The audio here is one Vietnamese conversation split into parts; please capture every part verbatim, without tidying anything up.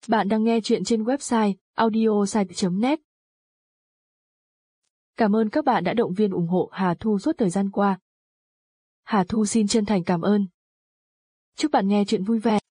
Bạn đang nghe chuyện trên website audiosite chấm net. Cảm ơn các bạn đã động viên ủng hộ Hà Thu suốt thời gian qua. Hà Thu xin chân thành cảm ơn. Chúc bạn nghe chuyện vui vẻ.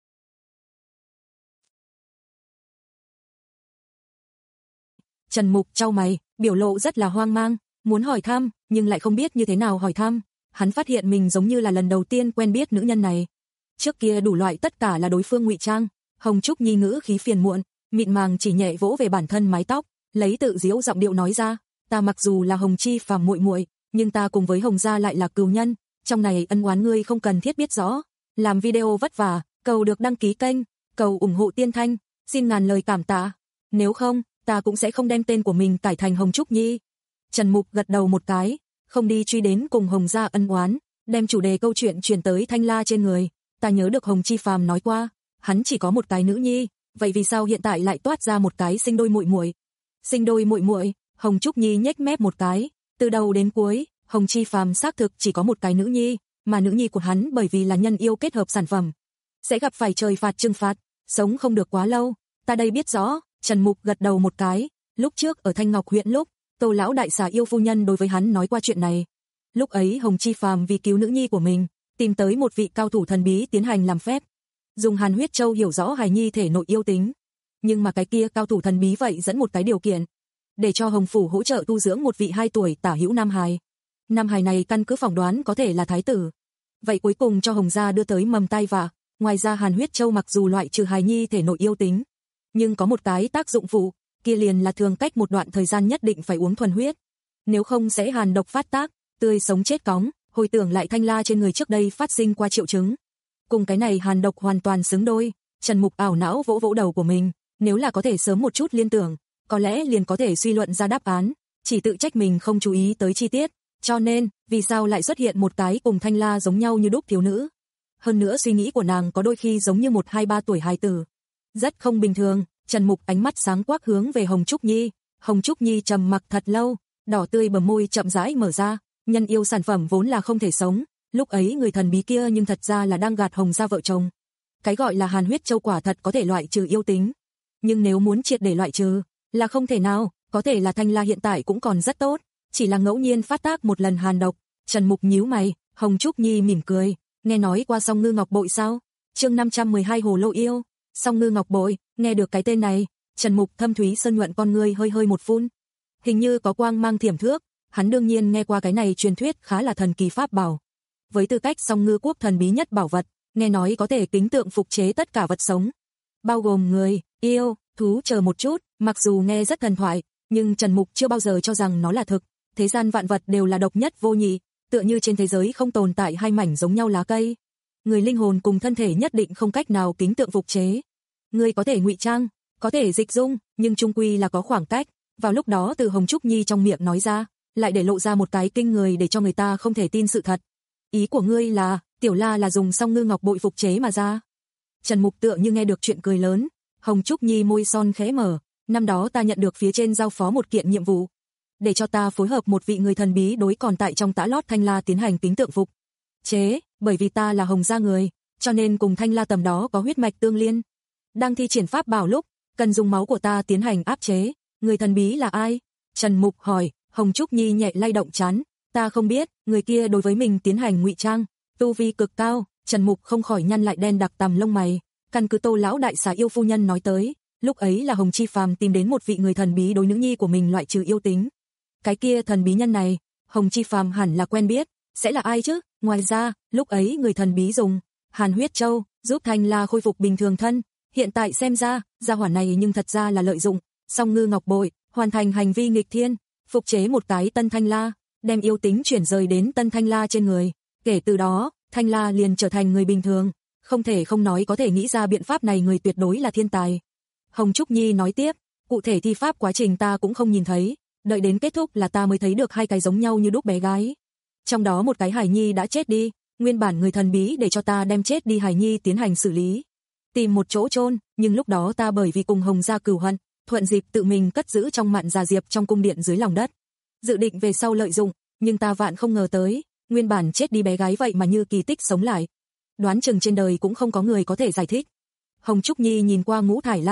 Trần Mục chau mày, biểu lộ rất là hoang mang, muốn hỏi thăm, nhưng lại không biết như thế nào hỏi thăm. Hắn phát hiện mình giống như là lần đầu tiên quen biết nữ nhân này. Trước kia đủ loại tất cả là đối phương ngụy trang. Hồng Trúc Nhi ngữ khí phiền muộn, mịn màng chỉ nhẹ vỗ về bản thân mái tóc, lấy tự diễu giọng điệu nói ra, ta mặc dù là Hồng Chi Phàm muội muội, nhưng ta cùng với Hồng gia lại là cừu nhân, trong này ân oán ngươi không cần thiết biết rõ. Làm video vất vả, cầu được đăng ký kênh, cầu ủng hộ Tiên Thanh, xin ngàn lời cảm tạ. Nếu không, ta cũng sẽ không đem tên của mình cải thành Hồng Trúc Nhi. Trần Mục gật đầu một cái, không đi truy đến cùng Hồng gia ân oán, đem chủ đề câu chuyện chuyển tới Thanh La trên người. Ta nhớ được Hồng Chi Phàm nói qua, hắn chỉ có một cái nữ nhi, vậy vì sao hiện tại lại toát ra một cái sinh đôi muội muội? Sinh đôi muội muội? Hồng Trúc Nhi nhếch mép một cái, từ đầu đến cuối, Hồng Chi Phàm xác thực chỉ có một cái nữ nhi, mà nữ nhi của hắn bởi vì là nhân yêu kết hợp sản phẩm, sẽ gặp phải trời phạt trừng phạt, sống không được quá lâu. Ta đây biết rõ. Trần Mục gật đầu một cái, lúc trước ở Thanh Ngọc huyện lúc, Tô lão đại xà yêu phu nhân đối với hắn nói qua chuyện này. Lúc ấy Hồng Chi Phàm vì cứu nữ nhi của mình, tìm tới một vị cao thủ thần bí tiến hành làm phép, dùng Hàn Huyết Châu hiểu rõ hài nhi thể nội yêu tính. Nhưng mà cái kia cao thủ thần bí vậy dẫn một cái điều kiện, để cho Hồng phủ hỗ trợ tu dưỡng một vị hai tuổi tả hữu nam hài. Nam hài này căn cứ phỏng đoán có thể là thái tử. Vậy cuối cùng cho Hồng gia đưa tới mầm tai vạ. Ngoài ra Hàn Huyết Châu mặc dù loại trừ hài nhi thể nội yêu tính, nhưng có một cái tác dụng phụ, kia liền là thường cách một đoạn thời gian nhất định phải uống thuần huyết, nếu không sẽ hàn độc phát tác, tươi sống chết cóng. Hồi tưởng lại Thanh La trên người trước đây phát sinh qua triệu chứng, cùng cái này hàn độc hoàn toàn xứng đôi. Trần Mục ảo não vỗ vỗ đầu của mình, nếu là có thể sớm một chút liên tưởng, có lẽ liền có thể suy luận ra đáp án, chỉ tự trách mình không chú ý tới chi tiết. Cho nên, vì sao lại xuất hiện một cái cùng Thanh La giống nhau như đúc thiếu nữ? Hơn nữa suy nghĩ của nàng có đôi khi giống như một hai ba tuổi hài tử, rất không bình thường. Trần Mục ánh mắt sáng quắc hướng về Hồng Trúc Nhi. Hồng Trúc Nhi trầm mặc thật lâu, đỏ tươi bờ môi chậm rãi mở ra. Nhân yêu sản phẩm vốn là không thể sống, lúc ấy người thần bí kia nhưng thật ra là đang gạt Hồng gia vợ chồng. Cái gọi là Hàn Huyết Châu quả thật có thể loại trừ yêu tính, nhưng nếu muốn triệt để loại trừ là không thể nào. Có thể là Thanh La hiện tại cũng còn rất tốt, chỉ là ngẫu nhiên phát tác một lần hàn độc. Trần Mục nhíu mày. Hồng Trúc Nhi mỉm cười, nghe nói qua Song Ngư Ngọc Bội sao? Chương năm trăm mười hai Hồ Lô Yêu. Song Ngư Ngọc Bội, nghe được cái tên này, Trần Mục thâm thúy sơn nhuận con ngươi hơi hơi một phun, hình như có quang mang thiểm thước. Hắn đương nhiên nghe qua cái này truyền thuyết khá là thần kỳ pháp bảo. Với tư cách Song Ngư quốc thần bí nhất bảo vật, nghe nói có thể kính tượng phục chế tất cả vật sống, bao gồm người, yêu, thú chờ một chút. Mặc dù nghe rất thần thoại, nhưng Trần Mục chưa bao giờ cho rằng nó là thực. Thế gian vạn vật đều là độc nhất vô nhị, tựa như trên thế giới không tồn tại hai mảnh giống nhau lá cây. Người linh hồn cùng thân thể nhất định không cách nào kính tượng phục chế. Người có thể ngụy trang, có thể dịch dung, nhưng chung quy là có khoảng cách. Vào lúc đó từ Hồng Trúc Nhi trong miệng nói ra, lại để lộ ra một cái kinh người để cho người ta không thể tin sự thật. Ý của ngươi là, Tiểu La là dùng Song Ngư Ngọc Bội phục chế mà ra? Trần Mục tựa như nghe được chuyện cười lớn. Hồng Trúc Nhi môi son khẽ mở, năm đó ta nhận được phía trên giao phó một kiện nhiệm vụ, để cho ta phối hợp một vị người thần bí đối còn tại trong tã lót Thanh La tiến hành kính tượng phục chế, bởi vì ta là Hồng gia người, cho nên cùng Thanh La tầm đó có huyết mạch tương liên. Đang thi triển pháp bảo lúc, cần dùng máu của ta tiến hành áp chế. Người thần bí là ai? Trần Mục hỏi. Hồng Trúc Nhi nhẹ lay động trán, ta không biết. Người kia đối với mình tiến hành ngụy trang, tu vi cực cao. Trần Mục không khỏi nhăn lại đen đặc tằm lông mày. Căn cứ Tô lão đại xà yêu phu nhân nói tới, lúc ấy là Hồng Chi Phàm tìm đến một vị người thần bí đối nữ nhi của mình loại trừ yêu tính. Cái kia thần bí nhân này, Hồng Chi Phàm hẳn là quen biết, sẽ là ai chứ? Ngoài ra, lúc ấy người thần bí dùng Hàn Huyết Châu giúp Thanh La khôi phục bình thường thân, hiện tại xem ra, gia hỏa này nhưng thật ra là lợi dụng Song Ngư Ngọc Bội, hoàn thành hành vi nghịch thiên, phục chế một cái tân Thanh La, đem yêu tính chuyển rời đến tân Thanh La trên người. Kể từ đó, Thanh La liền trở thành người bình thường. Không thể không nói có thể nghĩ ra biện pháp này người tuyệt đối là thiên tài. Hồng Trúc Nhi nói tiếp, cụ thể thi pháp quá trình ta cũng không nhìn thấy, đợi đến kết thúc là ta mới thấy được hai cái giống nhau như đúc bé gái. Trong đó một cái hài nhi đã chết đi, nguyên bản người thần bí để cho ta đem chết đi hài nhi tiến hành xử lý, tìm một chỗ chôn, nhưng lúc đó ta bởi vì cùng Hồng gia cừu hận, thuận dịp tự mình cất giữ trong mạn già diệp trong cung điện dưới lòng đất, dự định về sau lợi dụng, nhưng ta vạn không ngờ tới, nguyên bản chết đi bé gái vậy mà như kỳ tích sống lại. Đoán chừng trên đời cũng không có người có thể giải thích. Hồng Trúc Nhi nhìn qua Ngũ Thải La,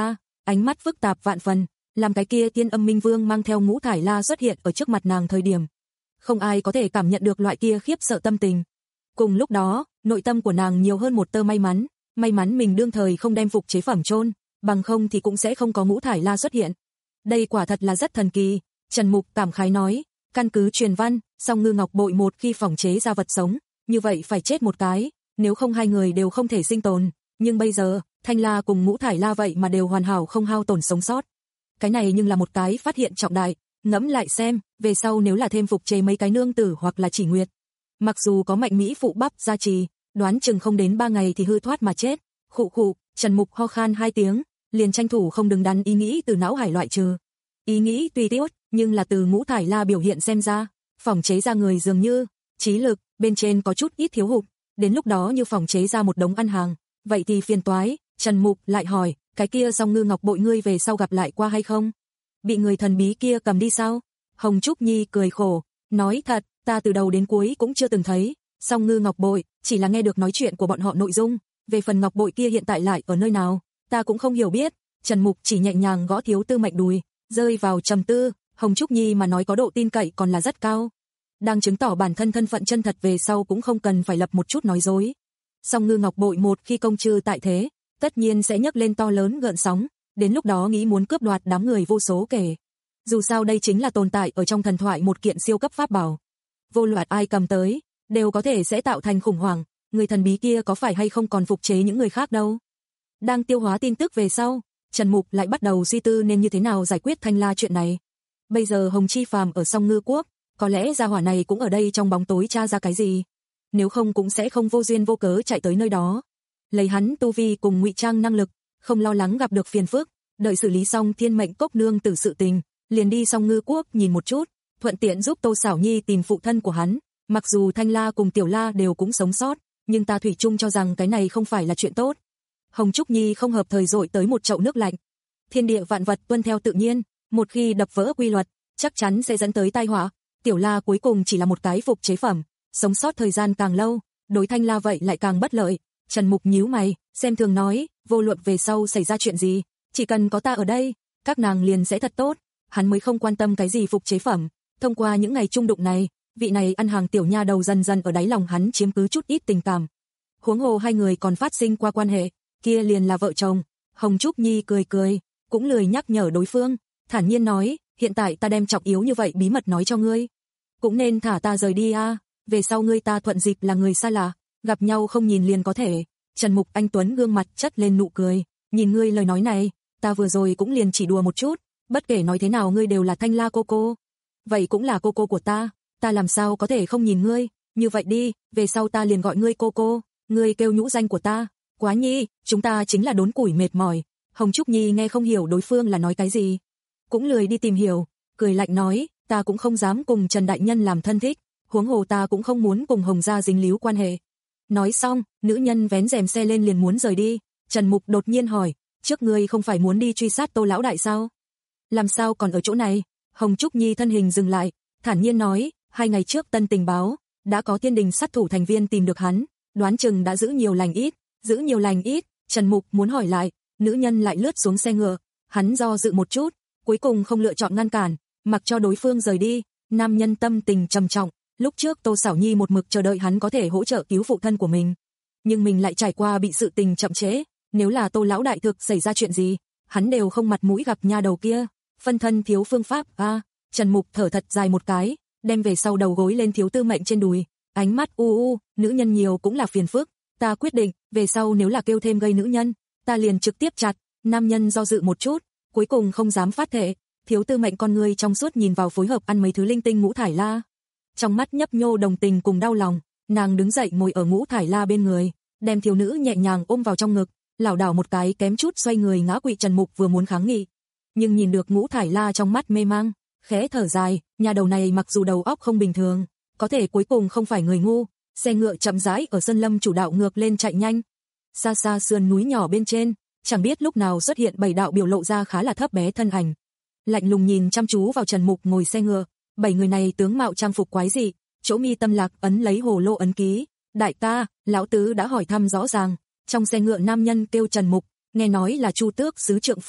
ánh mắt phức tạp vạn phần, làm cái kia Tiên Âm Minh Vương mang theo Ngũ Thải La xuất hiện ở trước mặt nàng thời điểm. Không ai có thể cảm nhận được loại kia khiếp sợ tâm tình. Cùng lúc đó, nội tâm của nàng nhiều hơn một tơ may mắn, may mắn mình đương thời không đem phục chế phẩm chôn, bằng không thì cũng sẽ không có Ngũ Thải La xuất hiện. Đây quả thật là rất thần kỳ, Trần Mục cảm khái nói, căn cứ truyền văn, Song Ngư Ngọc Bội một khi phỏng chế ra vật sống, như vậy phải chết một cái, nếu không hai người đều không thể sinh tồn, nhưng bây giờ, Thanh La cùng Ngũ Thải La vậy mà đều hoàn hảo không hao tổn sống sót. Cái này nhưng là một cái phát hiện trọng đại, ngẫm lại xem, về sau nếu là thêm phục chế mấy cái nương tử hoặc là chỉ nguyệt, mặc dù có mạnh mỹ phụ bắp gia trì, đoán chừng không đến ba ngày thì hư thoát mà chết. Khụ khụ, Trần Mục ho khan hai tiếng, liền tranh thủ không đứng đắn ý nghĩ từ não hải loại trừ. Ý nghĩ tuy tốt, nhưng là từ Ngũ Thải La biểu hiện xem ra, phỏng chế ra người dường như trí lực bên trên có chút ít thiếu hụt, đến lúc đó như phỏng chế ra một đống ăn hàng, vậy thì phiền toái. Trần Mục lại hỏi, cái kia Song Ngư Ngọc Bội ngươi về sau gặp lại qua hay không? Bị người thần bí kia cầm đi sao? Hồng Trúc Nhi cười khổ, nói thật, ta từ đầu đến cuối cũng chưa từng thấy Song Ngư Ngọc Bội, chỉ là nghe được nói chuyện của bọn họ nội dung, về phần Ngọc Bội kia hiện tại lại ở nơi nào, ta cũng không hiểu biết. Trần Mục chỉ nhẹ nhàng gõ Thiếu Tư Mệnh đùi, rơi vào trầm tư. Hồng Trúc Nhi mà nói có độ tin cậy còn là rất cao, đang chứng tỏ bản thân thân phận chân thật, về sau cũng không cần phải lập một chút nói dối. Song Ngư Ngọc Bội một khi công chư tại thế, tất nhiên sẽ nhấc lên to lớn gợn sóng, đến lúc đó nghĩ muốn cướp đoạt đám người vô số kể. Dù sao đây chính là tồn tại ở trong thần thoại một kiện siêu cấp pháp bảo, vô luận ai cầm tới, đều có thể sẽ tạo thành khủng hoảng, người thần bí kia có phải hay không còn phục chế những người khác đâu. Đang tiêu hóa tin tức về sau, Trần Mục lại bắt đầu suy tư nên như thế nào giải quyết Thanh La chuyện này. Bây giờ Hồng Chi Phàm ở Song Ngư Quốc, có lẽ gia hỏa này cũng ở đây trong bóng tối tra ra cái gì, nếu không cũng sẽ không vô duyên vô cớ chạy tới nơi đó. Lấy hắn tu vi cùng ngụy trang năng lực, không lo lắng gặp được phiền phức, đợi xử lý xong Thiên Mệnh Cốc nương tử sự tình, liền đi Song Ngư Quốc nhìn một chút, thuận tiện giúp Tô Sảo Nhi tìm phụ thân của hắn. Mặc dù Thanh La cùng Tiểu La đều cũng sống sót, nhưng ta thủy chung cho rằng cái này không phải là chuyện tốt. Hồng Trúc Nhi không hợp thời dội tới một chậu nước lạnh. Thiên địa vạn vật tuân theo tự nhiên, một khi đập vỡ quy luật, chắc chắn sẽ dẫn tới tai họa. Tiểu La cuối cùng chỉ là một cái phục chế phẩm, sống sót thời gian càng lâu, đối Thanh La vậy lại càng bất lợi. Trần Mục nhíu mày, xem thường nói, vô luận về sau xảy ra chuyện gì, chỉ cần có ta ở đây, các nàng liền sẽ thật tốt. Hắn mới không quan tâm cái gì phục chế phẩm. Thông qua những ngày chung đụng này, vị này ăn hàng tiểu nha đầu dần dần ở đáy lòng hắn chiếm cứ chút ít tình cảm. Huống hồ hai người còn phát sinh qua quan hệ, kia liền là vợ chồng. Hồng Trúc Nhi cười cười, cũng lười nhắc nhở đối phương, thản nhiên nói, hiện tại ta đem trọng yếu như vậy bí mật nói cho ngươi, cũng nên thả ta rời đi a, à. Về sau ngươi ta thuận dịp là người xa lạ, gặp nhau không nhìn liền có thể. Trần Mục anh tuấn gương mặt chất lên nụ cười, nhìn ngươi lời nói này, ta vừa rồi cũng liền chỉ đùa một chút, bất kể nói thế nào ngươi đều là Thanh La cô cô, vậy cũng là cô cô của ta, ta làm sao có thể không nhìn ngươi, như vậy đi, về sau ta liền gọi ngươi cô cô, ngươi kêu nhũ danh của ta, Quá Nhi, chúng ta chính là đốn củi mệt mỏi. Hồng Trúc Nhi nghe không hiểu đối phương là nói cái gì, cũng lười đi tìm hiểu, cười lạnh nói, ta cũng không dám cùng Trần đại nhân làm thân thích, huống hồ ta cũng không muốn cùng Hồng gia dính líu quan hệ. Nói xong, nữ nhân vén rèm xe lên liền muốn rời đi. Trần Mục đột nhiên hỏi, trước ngươi không phải muốn đi truy sát Tô lão đại sao? Làm sao còn ở chỗ này? Hồng Trúc Nhi thân hình dừng lại, thản nhiên nói, hai ngày trước Tân tình báo, đã có Thiên Đình sát thủ thành viên tìm được hắn, đoán chừng đã giữ nhiều lành ít, giữ nhiều lành ít. Trần Mục muốn hỏi lại, nữ nhân lại lướt xuống xe ngựa, hắn do dự một chút, cuối cùng không lựa chọn ngăn cản, mặc cho đối phương rời đi. Nam nhân tâm tình trầm trọng, lúc trước Tô Sảo Nhi một mực chờ đợi hắn có thể hỗ trợ cứu phụ thân của mình, nhưng mình lại trải qua bị sự tình chậm trễ, nếu là Tô lão đại thực xảy ra chuyện gì, hắn đều không mặt mũi gặp nha đầu kia, phân thân thiếu phương pháp a. À, Trần Mục thở thật dài một cái, đem về sau đầu gối lên Thiếu Tư Mệnh trên đùi, ánh mắt u u, nữ nhân nhiều cũng là phiền phức, ta quyết định, về sau nếu là kêu thêm gây nữ nhân, ta liền trực tiếp chặt. Nam nhân do dự một chút, cuối cùng không dám phát thệ. Thiếu Tư Mệnh con người trong suốt nhìn vào phối hợp ăn mấy thứ linh tinh Ngũ Thải La, trong mắt nhấp nhô đồng tình cùng đau lòng. Nàng đứng dậy ngồi ở Ngũ Thải La bên người, đem thiếu nữ nhẹ nhàng ôm vào trong ngực, lảo đảo một cái kém chút xoay người ngã quỵ. Trần Mục vừa muốn kháng nghị, nhưng nhìn được Ngũ Thải La trong mắt mê mang, khẽ thở dài, nhà đầu này mặc dù đầu óc không bình thường, có thể cuối cùng không phải người ngu. Xe ngựa chậm rãi ở sơn lâm chủ đạo ngược lên chạy nhanh. Xa xa sườn núi nhỏ bên trên, chẳng biết lúc nào xuất hiện bảy đạo biểu lộ ra khá là thấp bé thân ảnh, lạnh lùng nhìn chăm chú vào Trần Mục ngồi xe ngựa. Bảy người này tướng mạo trang phục quái dị, chỗ mi tâm lạc ấn lấy hồ lô ấn ký. Đại ca, lão tứ đã hỏi thăm rõ ràng. Trong xe ngựa nam nhân kêu Trần Mục, nghe nói là Chu Tước sứ trượng phu,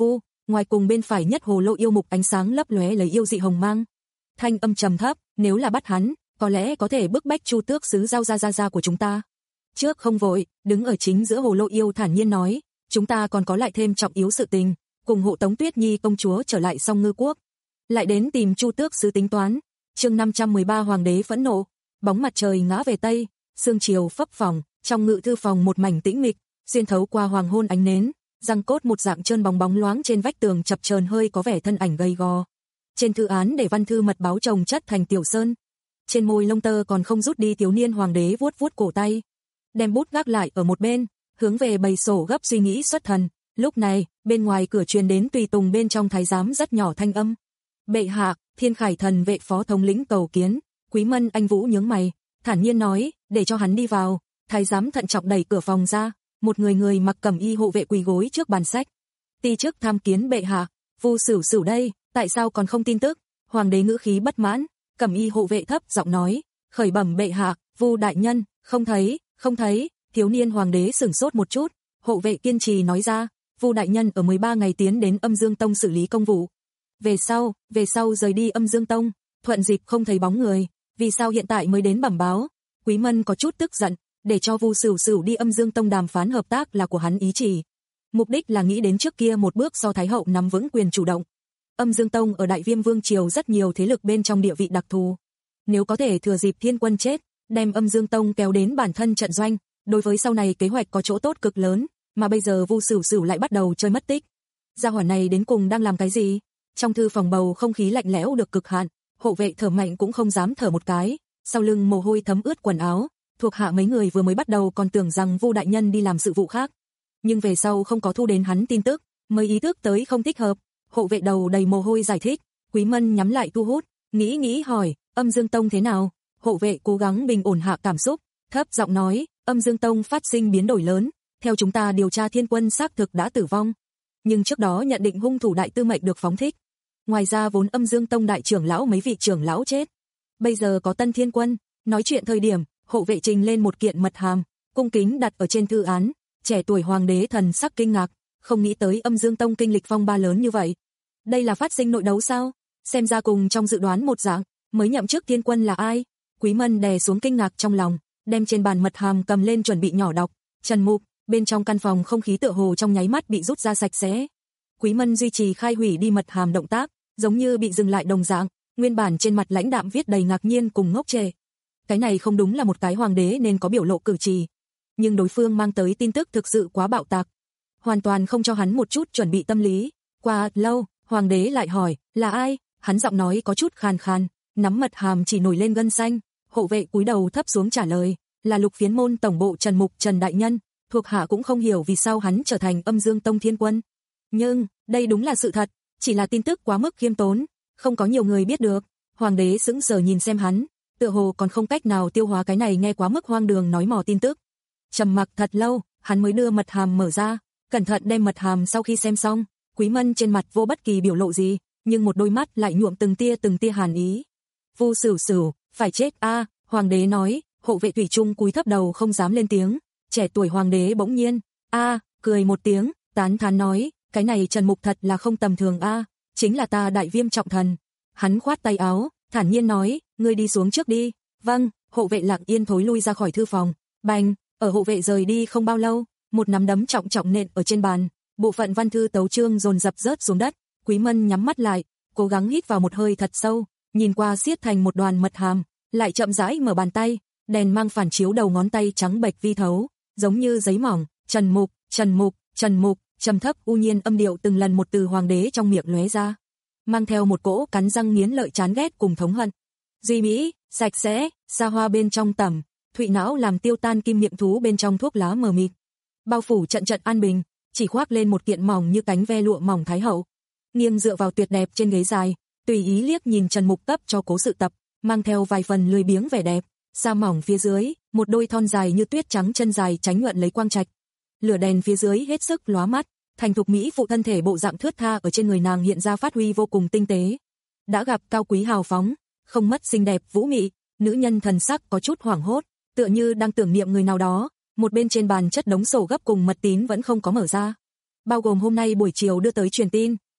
ngoài cùng bên phải nhất hồ lô yêu mục ánh sáng lấp lóe lấy yêu dị hồng mang. Thanh âm trầm thấp, nếu là bắt hắn, có lẽ có thể bức bách Chu Tước sứ giao ra ra ra của chúng ta. Trước không vội, đứng ở chính giữa hồ lô yêu thản nhiên nói, chúng ta còn có lại thêm trọng yếu sự tình, cùng hộ tống Tuyết Nhi công chúa trở lại Song Ngư quốc. Lại đến tìm Chu Tước sứ tính toán. Chương năm trăm mười ba Hoàng đế phẫn nộ. Bóng mặt trời ngã về tây, sương chiều phấp phồng, trong ngự thư phòng một mảnh tĩnh mịch, xuyên thấu qua hoàng hôn ánh nến, răng cốt một dạng trơn bóng bóng loáng trên vách tường chập chờn hơi có vẻ thân ảnh gầy gò. Trên thư án để văn thư mật báo chồng chất thành tiểu sơn. Trên môi lông tơ còn không rút đi thiếu niên hoàng đế vuốt vuốt cổ tay, đem bút gác lại ở một bên, hướng về bầy sổ gấp suy nghĩ xuất thần. Lúc này, bên ngoài cửa truyền đến tùy tùng bên trong thái giám rất nhỏ thanh âm. Bệ hạ, Thiên Khải thần vệ phó thống lĩnh cầu kiến. Quý Mân Anh Vũ nhướng mày, thản nhiên nói, để cho hắn đi vào. Thái giám thận trọng đẩy cửa phòng ra, một người người mặc cẩm y hộ vệ quỳ gối trước bàn sách. Ti chức tham kiến bệ hạ, Vu Sửu Sửu đây, tại sao còn không tin tức? Hoàng đế ngữ khí bất mãn, cẩm y hộ vệ thấp giọng nói, khởi bẩm bệ hạ, Vu đại nhân, không thấy, không thấy. Thiếu niên hoàng đế sửng sốt một chút, hộ vệ kiên trì nói ra, Vu đại nhân ở mười ba ngày tiến đến Âm Dương Tông xử lý công vụ. Về sau, về sau rời đi Âm Dương Tông, thuận dịp không thấy bóng người, vì sao hiện tại mới đến bẩm báo? Quý Mân có chút tức giận, để cho Vu Sửu Sửu đi Âm Dương Tông đàm phán hợp tác là của hắn ý chỉ. Mục đích là nghĩ đến trước kia một bước so Thái hậu nắm vững quyền chủ động. Âm Dương Tông ở Đại Viêm Vương triều rất nhiều thế lực bên trong địa vị đặc thù. Nếu có thể thừa dịp Thiên Quân chết, đem Âm Dương Tông kéo đến bản thân trận doanh, đối với sau này kế hoạch có chỗ tốt cực lớn, mà bây giờ Vu Sửu Sửu lại bắt đầu chơi mất tích. Gia hỏa này đến cùng đang làm cái gì? Trong thư phòng bầu không khí lạnh lẽo được cực hạn, hộ vệ thở mạnh cũng không dám thở một cái, sau lưng mồ hôi thấm ướt quần áo. Thuộc hạ mấy người vừa mới bắt đầu còn tưởng rằng Vu đại nhân đi làm sự vụ khác, nhưng về sau không có thu đến hắn tin tức, mới ý thức tới không thích hợp. Hộ vệ đầu đầy mồ hôi giải thích. Quý Mân nhắm lại thu hút, nghĩ nghĩ hỏi, Âm Dương Tông thế nào? Hộ vệ cố gắng bình ổn hạ cảm xúc, thấp giọng nói, Âm Dương Tông phát sinh biến đổi lớn, theo chúng ta điều tra Thiên Quân xác thực đã tử vong, nhưng trước đó nhận định hung thủ Đại Tư Mệnh được phóng thích. Ngoài ra vốn Âm Dương Tông đại trưởng lão mấy vị trưởng lão chết, bây giờ có tân Thiên Quân. Nói chuyện thời điểm, hộ vệ trình lên một kiện mật hàm, cung kính đặt ở trên thư án. Trẻ tuổi hoàng đế thần sắc kinh ngạc, không nghĩ tới Âm Dương Tông kinh lịch phong ba lớn như vậy. Đây là phát sinh nội đấu sao? Xem ra cùng trong dự đoán một dạng, mới nhậm chức Thiên Quân là ai? Quý Mân đè xuống kinh ngạc trong lòng, đem trên bàn mật hàm cầm lên chuẩn bị nhỏ đọc. Trần Mục, bên trong căn phòng không khí tựa hồ trong nháy mắt bị rút ra sạch sẽ. Quý Mân duy trì khai hủy đi mật hàm động tác, giống như bị dừng lại đồng dạng, nguyên bản trên mặt lãnh đạm viết đầy ngạc nhiên cùng ngốc trệ. Cái này không đúng là một cái hoàng đế nên có biểu lộ cử chỉ, nhưng đối phương mang tới tin tức thực sự quá bạo tạc, hoàn toàn không cho hắn một chút chuẩn bị tâm lý. Qua lâu, hoàng đế lại hỏi, là ai? Hắn giọng nói có chút khàn khàn, nắm mật hàm chỉ nổi lên gân xanh. Hộ vệ cúi đầu thấp xuống trả lời, là Lục Phiến môn tổng bộ Trần Mục Trần đại nhân. Thuộc hạ cũng không hiểu vì sao hắn trở thành Âm Dương Tông Thiên Quân, nhưng đây đúng là sự thật, chỉ là tin tức quá mức khiêm tốn, không có nhiều người biết được. Hoàng đế sững sờ nhìn xem hắn, tựa hồ còn không cách nào tiêu hóa cái này nghe quá mức hoang đường nói mò tin tức. Trầm mặc thật lâu, hắn mới đưa mật hàm mở ra, cẩn thận đem mật hàm sau khi xem xong. Quý Mân trên mặt vô bất kỳ biểu lộ gì, nhưng một đôi mắt lại nhuộm từng tia từng tia hàn ý. Vu Sửu Sửu, phải chết a, à, hoàng đế nói. Hộ vệ thủy chung cúi thấp đầu không dám lên tiếng. Trẻ tuổi hoàng đế bỗng nhiên, a, à, cười một tiếng, tán thán nói, cái này Trần Mục thật là không tầm thường a, à, chính là ta Đại Viêm trọng thần. Hắn khoát tay áo, thản nhiên nói, ngươi đi xuống trước đi. Vâng. Hộ vệ lặng yên thối lui ra khỏi thư phòng. Bành, ở hộ vệ rời đi không bao lâu, một nắm đấm trọng trọng nện ở trên bàn, bộ phận văn thư tấu chương dồn dập rớt xuống đất. Quý Mân nhắm mắt lại, cố gắng hít vào một hơi thật sâu, nhìn qua siết thành một đoàn mật hàm, lại chậm rãi mở bàn tay, đèn mang phản chiếu đầu ngón tay trắng bệch vi thấu, giống như giấy mỏng. Trần Mục, Trần Mục, Trần Mục, trầm thấp u nhiên âm điệu từng lần một từ hoàng đế trong miệng lóe ra, mang theo một cỗ cắn răng nghiến lợi chán ghét cùng thống hận. Duy mỹ, sạch sẽ, xa hoa bên trong tẩm, thụy não làm tiêu tan kim miệng thú bên trong thuốc lá mờ mịt, bao phủ trận trận an bình, chỉ khoác lên một kiện mỏng như cánh ve lụa mỏng thái hậu, nghiêng dựa vào tuyệt đẹp trên ghế dài, tùy ý liếc nhìn Trần Mục cấp cho cố sự tập, mang theo vài phần lười biếng vẻ đẹp. Sa mỏng phía dưới, một đôi thon dài như tuyết trắng chân dài tránh nhuận lấy quang trạch. Lửa đèn phía dưới hết sức lóa mắt, thành thục mỹ phụ thân thể bộ dạng thướt tha ở trên người nàng hiện ra phát huy vô cùng tinh tế. Đã gặp cao quý hào phóng, không mất xinh đẹp vũ mị, nữ nhân thần sắc có chút hoảng hốt, tựa như đang tưởng niệm người nào đó. Một bên trên bàn chất đống sổ gấp cùng mật tín vẫn không có mở ra, bao gồm hôm nay buổi chiều đưa tới truyền tin,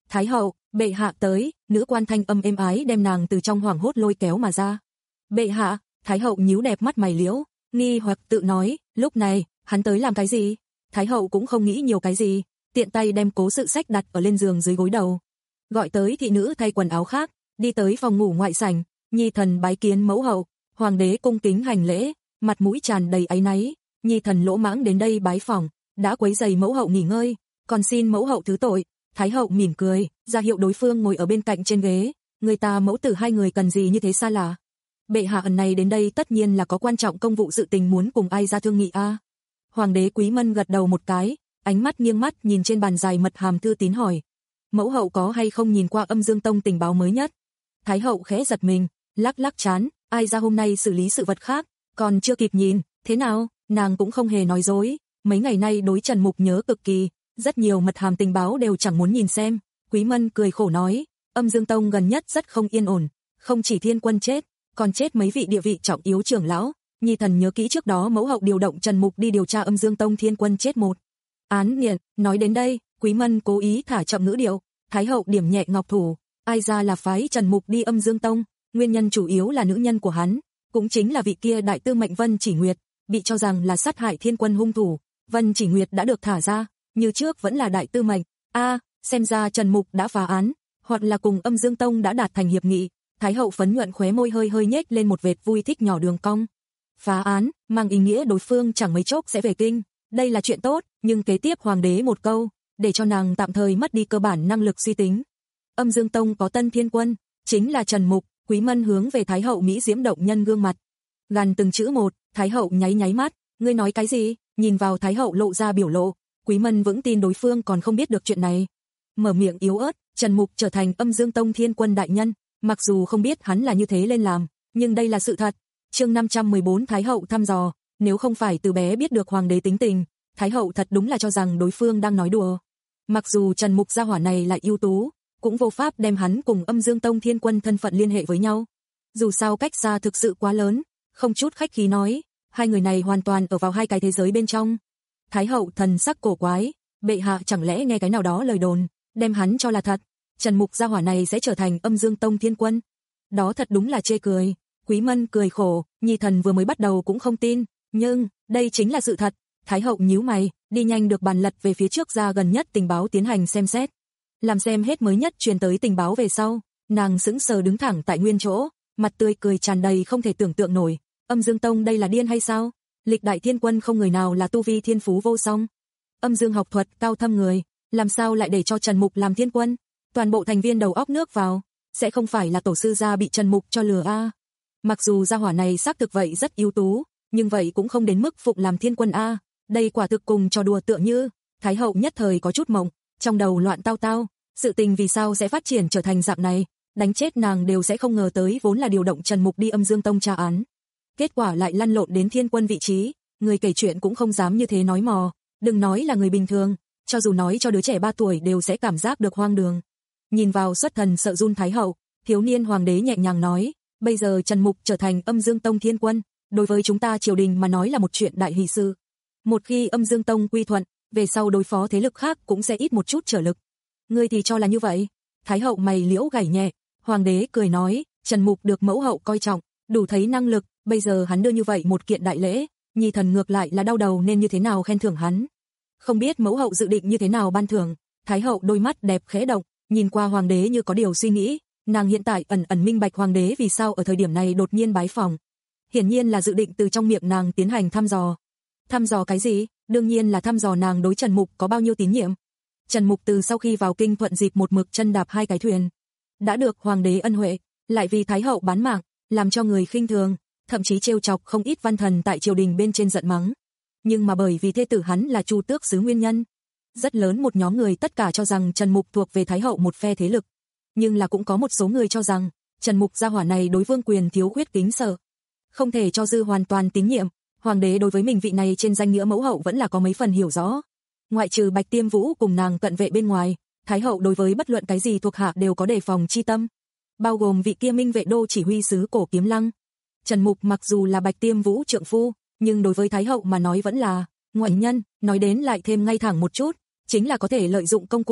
Thái hậu, bệ hạ tới, nữ quan thanh âm êm ái đem nàng từ trong hoảng hốt lôi kéo mà ra. Bệ hạ, Thái hậu nhíu đẹp mắt mày liễu, nghi hoặc tự nói, lúc này, hắn tới làm cái gì? Thái hậu cũng không nghĩ nhiều cái gì, tiện tay đem cố sự sách đặt ở lên giường dưới gối đầu. Gọi tới thị nữ thay quần áo khác, đi tới phòng ngủ ngoại sảnh, nhi thần bái kiến mẫu hậu. Hoàng đế cung kính hành lễ, mặt mũi tràn đầy áy náy, nhi thần lỗ mãng đến đây bái phỏng, đã quấy rầy mẫu hậu nghỉ ngơi, còn xin mẫu hậu thứ tội. Thái hậu mỉm cười, ra hiệu đối phương ngồi ở bên cạnh trên ghế, người ta mẫu tử hai người cần gì như thế xa lạ. Bệ hạ ẩn này đến đây tất nhiên là có quan trọng công vụ sự tình muốn cùng ai ra thương nghị a. À? Hoàng đế Quý Mân gật đầu một cái, ánh mắt nghiêng mắt nhìn trên bàn dài mật hàm thư tín hỏi, mẫu hậu có hay không nhìn qua Âm Dương Tông tình báo mới nhất? Thái hậu khẽ giật mình, lắc lắc trán, ai ra hôm nay xử lý sự vật khác, còn chưa kịp nhìn, thế nào, nàng cũng không hề nói dối, mấy ngày nay đối Trần Mục nhớ cực kỳ, rất nhiều mật hàm tình báo đều chẳng muốn nhìn xem. Quý Mân cười khổ nói, Âm Dương Tông gần nhất rất không yên ổn, không chỉ Thiên Quân chết, còn chết mấy vị địa vị trọng yếu trưởng lão, nhi thần nhớ kỹ trước đó mẫu hậu điều động Trần Mục đi điều tra Âm Dương Tông Thiên Quân chết một án nghiện. Nói đến đây, Quý Mân cố ý thả chậm ngữ điệu, Thái hậu điểm nhẹ ngọc thủ, ai ra là phái Trần Mục đi Âm Dương Tông, nguyên nhân chủ yếu là nữ nhân của hắn, cũng chính là vị kia đại tư mệnh Vân Chỉ Nguyệt, bị cho rằng là sát hại Thiên Quân hung thủ. Vân Chỉ Nguyệt đã được thả ra, như trước vẫn là đại tư mệnh. A, à, xem ra Trần Mục đã phá án, hoặc là cùng Âm Dương Tông đã đạt thành hiệp nghị. Thái hậu phấn nhuận khóe môi hơi hơi nhếch lên một vệt vui thích nhỏ đường cong. Phá án, mang ý nghĩa đối phương chẳng mấy chốc sẽ về kinh, đây là chuyện tốt, nhưng kế tiếp hoàng đế một câu, để cho nàng tạm thời mất đi cơ bản năng lực suy tính. Âm Dương Tông có tân thiên quân, chính là Trần Mục. Quý Mân hướng về Thái hậu mỹ diễm động nhân gương mặt, gằn từng chữ một. Thái hậu nháy nháy mắt, ngươi nói cái gì? Nhìn vào Thái hậu lộ ra biểu lộ, Quý Mân vững tin đối phương còn không biết được chuyện này. Mở miệng yếu ớt, Trần Mục trở thành Âm Dương Tông thiên quân đại nhân, mặc dù không biết hắn là như thế lên làm, nhưng đây là sự thật. Chương năm trăm mười bốn Thái hậu thăm dò, nếu không phải từ bé biết được hoàng đế tính tình, Thái hậu thật đúng là cho rằng đối phương đang nói đùa. Mặc dù Trần Mục gia hỏa này lại ưu tú, cũng vô pháp đem hắn cùng Âm Dương Tông thiên quân thân phận liên hệ với nhau. Dù sao cách xa thực sự quá lớn, không chút khách khí nói, hai người này hoàn toàn ở vào hai cái thế giới bên trong. Thái hậu thần sắc cổ quái, bệ hạ chẳng lẽ nghe cái nào đó lời đồn, đem hắn cho là thật, Trần Mục gia hỏa này sẽ trở thành Âm Dương Tông thiên quân. Đó thật đúng là chê cười. Quý Mân cười khổ, nhi thần vừa mới bắt đầu cũng không tin, nhưng đây chính là sự thật. Thái hậu nhíu mày, đi nhanh được bàn lật về phía trước ra gần nhất tình báo tiến hành xem xét. Làm xem hết mới nhất truyền tới tình báo về sau, nàng sững sờ đứng thẳng tại nguyên chỗ, mặt tươi cười tràn đầy không thể tưởng tượng nổi. Âm Dương Tông đây là điên hay sao? Lịch đại thiên quân không người nào là tu vi thiên phú vô song. Âm Dương học thuật cao thâm người, làm sao lại để cho Trần Mục làm thiên quân? Toàn bộ thành viên đầu óc nước vào, sẽ không phải là tổ sư gia bị Trần Mục cho lừa a? À? Mặc dù gia hỏa này xác thực vậy rất ưu tú, nhưng vậy cũng không đến mức phụng làm thiên quân a. À? Đây quả thực cùng trò đùa tựa như. Thái hậu nhất thời có chút mộng, trong đầu loạn tao tao, sự tình vì sao sẽ phát triển trở thành dạng này, đánh chết nàng đều sẽ không ngờ tới vốn là điều động Trần Mục đi Âm Dương Tông tra án. Kết quả lại lăn lộn đến thiên quân vị trí, người kể chuyện cũng không dám như thế nói mò, đừng nói là người bình thường, cho dù nói cho đứa trẻ ba tuổi đều sẽ cảm giác được hoang đường. Nhìn vào xuất thần sợ run Thái hậu, thiếu niên hoàng đế nhẹ nhàng nói, bây giờ Trần Mục trở thành Âm Dương Tông thiên quân, đối với chúng ta triều đình mà nói là một chuyện đại hỷ sự. Một khi Âm Dương Tông quy thuận, về sau đối phó thế lực khác cũng sẽ ít một chút trở lực. Ngươi thì cho là như vậy? Thái hậu mày liễu gảy nhẹ, hoàng đế cười nói, Trần Mục được mẫu hậu coi trọng, đủ thấy năng lực, bây giờ hắn đưa như vậy một kiện đại lễ, nhi thần ngược lại là đau đầu nên như thế nào khen thưởng hắn. Không biết mẫu hậu dự định như thế nào ban thưởng. Thái hậu đôi mắt đẹp khẽ động, nhìn qua hoàng đế như có điều suy nghĩ, nàng hiện tại ẩn ẩn minh bạch hoàng đế vì sao ở thời điểm này đột nhiên bái phỏng. Hiển nhiên là dự định từ trong miệng nàng tiến hành thăm dò. Thăm dò cái gì? Đương nhiên là thăm dò nàng đối Trần Mục có bao nhiêu tín nhiệm. Trần Mục từ sau khi vào kinh thuận dịp một mực chân đạp hai cái thuyền, đã được hoàng đế ân huệ, lại vì Thái hậu bán mạng, làm cho người khinh thường, thậm chí trêu chọc không ít văn thần tại triều đình bên trên giận mắng. Nhưng mà bởi vì thê tử hắn là Chu Tước sứ nguyên nhân, rất lớn một nhóm người tất cả cho rằng Trần Mục thuộc về Thái hậu một phe thế lực, nhưng là cũng có một số người cho rằng Trần Mục gia hỏa này đối vương quyền thiếu khuyết kính sợ, không thể cho dư hoàn toàn tín nhiệm. Hoàng đế đối với mình vị này trên danh nghĩa mẫu hậu vẫn là có mấy phần hiểu rõ. Ngoại trừ Bạch Tiêm Vũ cùng nàng cận vệ bên ngoài, Thái hậu đối với bất luận cái gì thuộc hạ đều có đề phòng chi tâm, bao gồm vị kia Minh Vệ Đô chỉ huy sứ Cổ Kiếm Lăng. Trần Mục mặc dù là Bạch Tiêm Vũ trượng phu, nhưng đối với Thái hậu mà nói vẫn là ngoại nhân, nói đến lại thêm ngay thẳng một chút, chính là có thể lợi dụng công cụ,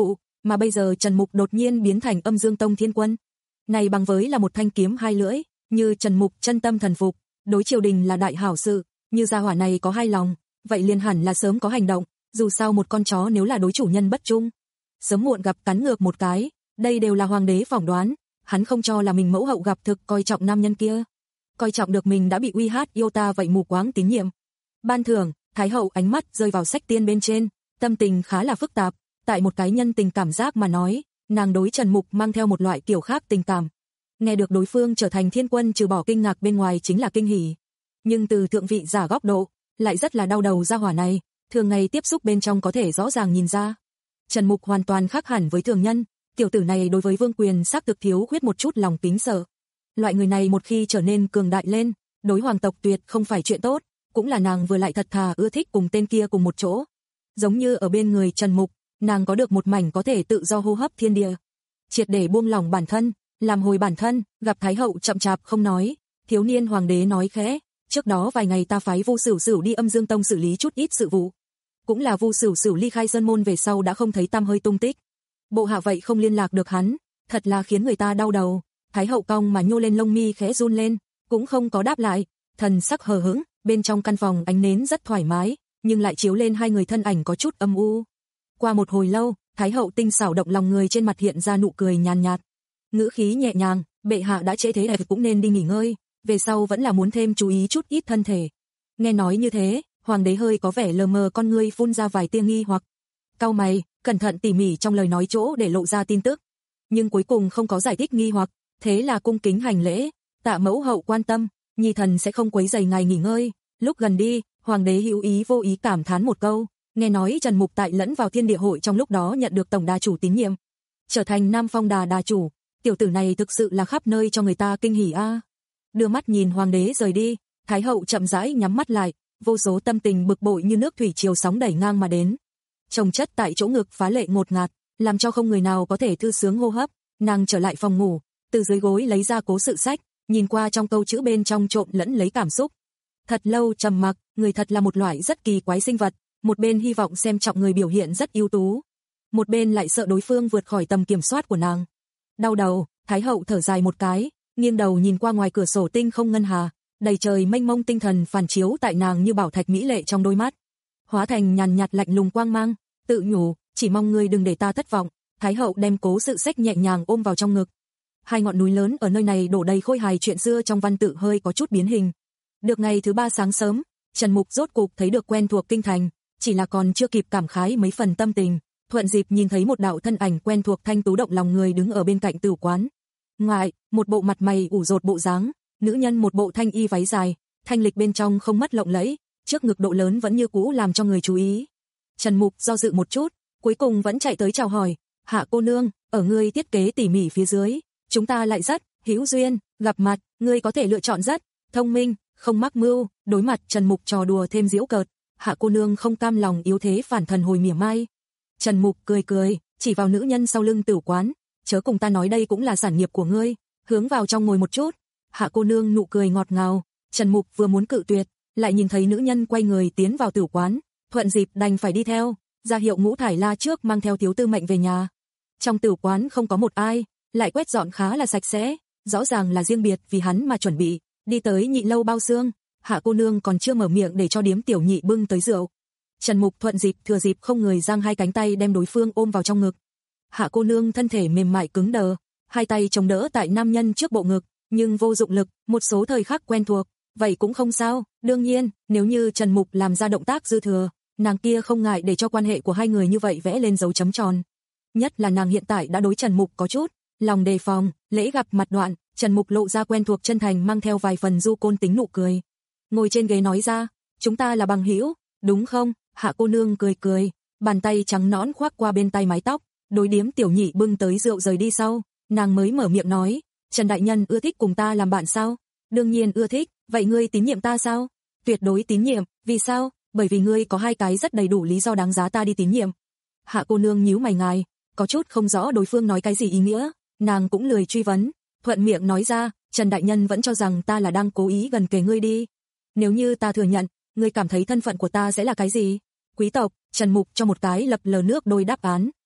mà bây giờ Trần Mục đột nhiên biến thành Âm Dương Tông Thiên Quân. Này bằng với là một thanh kiếm hai lưỡi, như Trần Mục chân tâm thần phục, đối triều đình là đại hảo sự, như gia hỏa này có hai lòng, vậy liền hẳn là sớm có hành động, dù sao một con chó nếu là đối chủ nhân bất trung, sớm muộn gặp cắn ngược một cái, đây đều là hoàng đế phỏng đoán, hắn không cho là mình mẫu hậu gặp thực coi trọng nam nhân kia. Coi trọng được mình đã bị uy hát yêu ta vậy mù quáng tín nhiệm. Ban thưởng, Thái hậu ánh mắt rơi vào sách tiên bên trên, tâm tình khá là phức tạp, tại một cái nhân tình cảm giác mà nói, nàng đối Trần Mục mang theo một loại kiểu khác tình cảm. Nghe được đối phương trở thành thiên quân trừ bỏ kinh ngạc bên ngoài chính là kinh hỉ. Nhưng từ thượng vị giả góc độ, lại rất là đau đầu gia hỏa này, thường ngày tiếp xúc bên trong có thể rõ ràng nhìn ra. Trần Mục hoàn toàn khác hẳn với thường nhân, tiểu tử này đối với vương quyền xác thực thiếu khuyết một chút lòng kính sợ. Loại người này một khi trở nên cường đại lên, đối hoàng tộc tuyệt không phải chuyện tốt, cũng là nàng vừa lại thật thà ưa thích cùng tên kia cùng một chỗ. Giống như ở bên người Trần Mục, nàng có được một mảnh có thể tự do hô hấp thiên địa. Triệt để buông lỏng bản thân, làm hồi bản thân, gặp Thái hậu chậm chạp không nói, thiếu niên hoàng đế nói khẽ, trước đó vài ngày ta phái Vu Sửu Sửu đi Âm Dương Tông xử lý chút ít sự vụ. Cũng là Vu Sửu Sửu ly khai sơn môn về sau đã không thấy tăm hơi tung tích. Bộ hạ vậy không liên lạc được hắn, thật là khiến người ta đau đầu. Thái hậu cong mà nhô lên lông mi khẽ run lên, cũng không có đáp lại, thần sắc hờ hững, bên trong căn phòng ánh nến rất thoải mái, nhưng lại chiếu lên hai người thân ảnh có chút âm u. Qua một hồi lâu, Thái hậu tinh xảo động lòng người trên mặt hiện ra nụ cười nhàn nhạt. Ngữ khí nhẹ nhàng, bệ hạ đã trễ thế này cũng nên đi nghỉ ngơi, về sau vẫn là muốn thêm chú ý chút ít thân thể. Nghe nói như thế, hoàng đế hơi có vẻ lờ mờ con ngươi phun ra vài tia nghi hoặc. Cau mày, cẩn thận tỉ mỉ trong lời nói chỗ để lộ ra tin tức. Nhưng cuối cùng không có giải thích nghi hoặc, thế là cung kính hành lễ, tạ mẫu hậu quan tâm, nhi thần sẽ không quấy rầy ngài nghỉ ngơi. Lúc gần đi, hoàng đế hữu ý vô ý cảm thán một câu, nghe nói Trần Mục tại lẫn vào thiên địa hội trong lúc đó nhận được tổng đà chủ tín nhiệm, trở thành Nam Phong đà đà chủ, tiểu tử này thực sự là khắp nơi cho người ta kinh hỉ a. À. Đưa mắt nhìn hoàng đế rời đi, Thái hậu chậm rãi nhắm mắt lại, vô số tâm tình bực bội như nước thủy triều sóng đẩy ngang mà đến. Chồng chất tại chỗ ngực phá lệ ngột ngạt, làm cho không người nào có thể thư sướng hô hấp, nàng trở lại phòng ngủ, từ dưới gối lấy ra cố sự sách, nhìn qua trong câu chữ bên trong trộn lẫn lấy cảm xúc. Thật lâu trầm mặc, người thật là một loại rất kỳ quái sinh vật, một bên hy vọng xem trọng người biểu hiện rất ưu tú, một bên lại sợ đối phương vượt khỏi tầm kiểm soát của nàng. Đau đầu, Thái hậu thở dài một cái, nghiêng đầu nhìn qua ngoài cửa sổ tinh không ngân hà, đầy trời mênh mông tinh thần phản chiếu tại nàng như bảo thạch mỹ lệ trong đôi mắt, hóa thành nhàn nhạt lạnh lùng quang mang, tự nhủ, chỉ mong ngươi đừng để ta thất vọng. Thái hậu đem cố sự sách nhẹ nhàng ôm vào trong ngực. Hai ngọn núi lớn ở nơi này đổ đầy khôi hài chuyện xưa trong văn tự hơi có chút biến hình. Được ngày thứ ba sáng sớm, Trần Mục rốt cục thấy được quen thuộc kinh thành, chỉ là còn chưa kịp cảm khái mấy phần tâm tình, thuận dịp nhìn thấy một đạo thân ảnh quen thuộc thanh tú động lòng người đứng ở bên cạnh tử quán. Ngoại, một bộ mặt mày ủ rột bộ dáng, nữ nhân một bộ thanh y váy dài, thanh lịch bên trong không mất lộng lẫy, trước ngực độ lớn vẫn như cũ làm cho người chú ý. Trần Mục do dự một chút, cuối cùng vẫn chạy tới chào hỏi, "Hạ cô nương, ở ngươi thiết kế tỉ mỉ phía dưới, chúng ta lại rất hữu duyên, gặp mặt, ngươi có thể lựa chọn rất thông minh, không mắc mưu." Đối mặt Trần Mục trò đùa thêm giễu cợt, Hạ cô nương không cam lòng yếu thế phản thần hồi mỉa mai. Trần Mục cười cười, chỉ vào nữ nhân sau lưng tử quán, "Chớ cùng ta nói đây cũng là sản nghiệp của ngươi, hướng vào trong ngồi một chút." Hạ cô nương nụ cười ngọt ngào, Trần Mục vừa muốn cự tuyệt, lại nhìn thấy nữ nhân quay người tiến vào tử quán, thuận dịp đành phải đi theo, ra hiệu Ngũ Thải La trước mang theo thiếu tư mệnh về nhà. Trong tử quán không có một ai, lại quét dọn khá là sạch sẽ, rõ ràng là riêng biệt vì hắn mà chuẩn bị. Đi tới nhị lâu bao xương, Hạ cô nương còn chưa mở miệng để cho điếm tiểu nhị bưng tới rượu. Trần Mục thuận dịp thừa dịp không người giang hai cánh tay đem đối phương ôm vào trong ngực. Hạ cô nương thân thể mềm mại cứng đờ, hai tay chống đỡ tại nam nhân trước bộ ngực, nhưng vô dụng lực, một số thời khắc quen thuộc, vậy cũng không sao, đương nhiên, nếu như Trần Mục làm ra động tác dư thừa, nàng kia không ngại để cho quan hệ của hai người như vậy vẽ lên dấu chấm tròn. Nhất là nàng hiện tại đã đối Trần Mục có chút lòng đề phòng, lễ gặp mặt đoạn, Trần Mục lộ ra quen thuộc chân thành mang theo vài phần du côn tính nụ cười. Ngồi trên ghế nói ra, "Chúng ta là bằng hữu, đúng không?" Hạ cô nương cười cười, bàn tay trắng nõn khoác qua bên tay mái tóc, đối điếm tiểu nhị bưng tới rượu rời đi sau, nàng mới mở miệng nói, "Trần đại nhân ưa thích cùng ta làm bạn sao?" "Đương nhiên ưa thích, vậy ngươi tín nhiệm ta sao?" "Tuyệt đối tín nhiệm." "Vì sao?" "Bởi vì ngươi có hai cái rất đầy đủ lý do đáng giá ta đi tín nhiệm." Hạ cô nương nhíu mày ngài, có chút không rõ đối phương nói cái gì ý nghĩa, nàng cũng lười truy vấn, thuận miệng nói ra, "Trần đại nhân vẫn cho rằng ta là đang cố ý gần kề ngươi đi. Nếu như ta thừa nhận, ngươi cảm thấy thân phận của ta sẽ là cái gì?" "Quý tộc." Trần Mục cho một cái lập lờ nước đôi đáp án,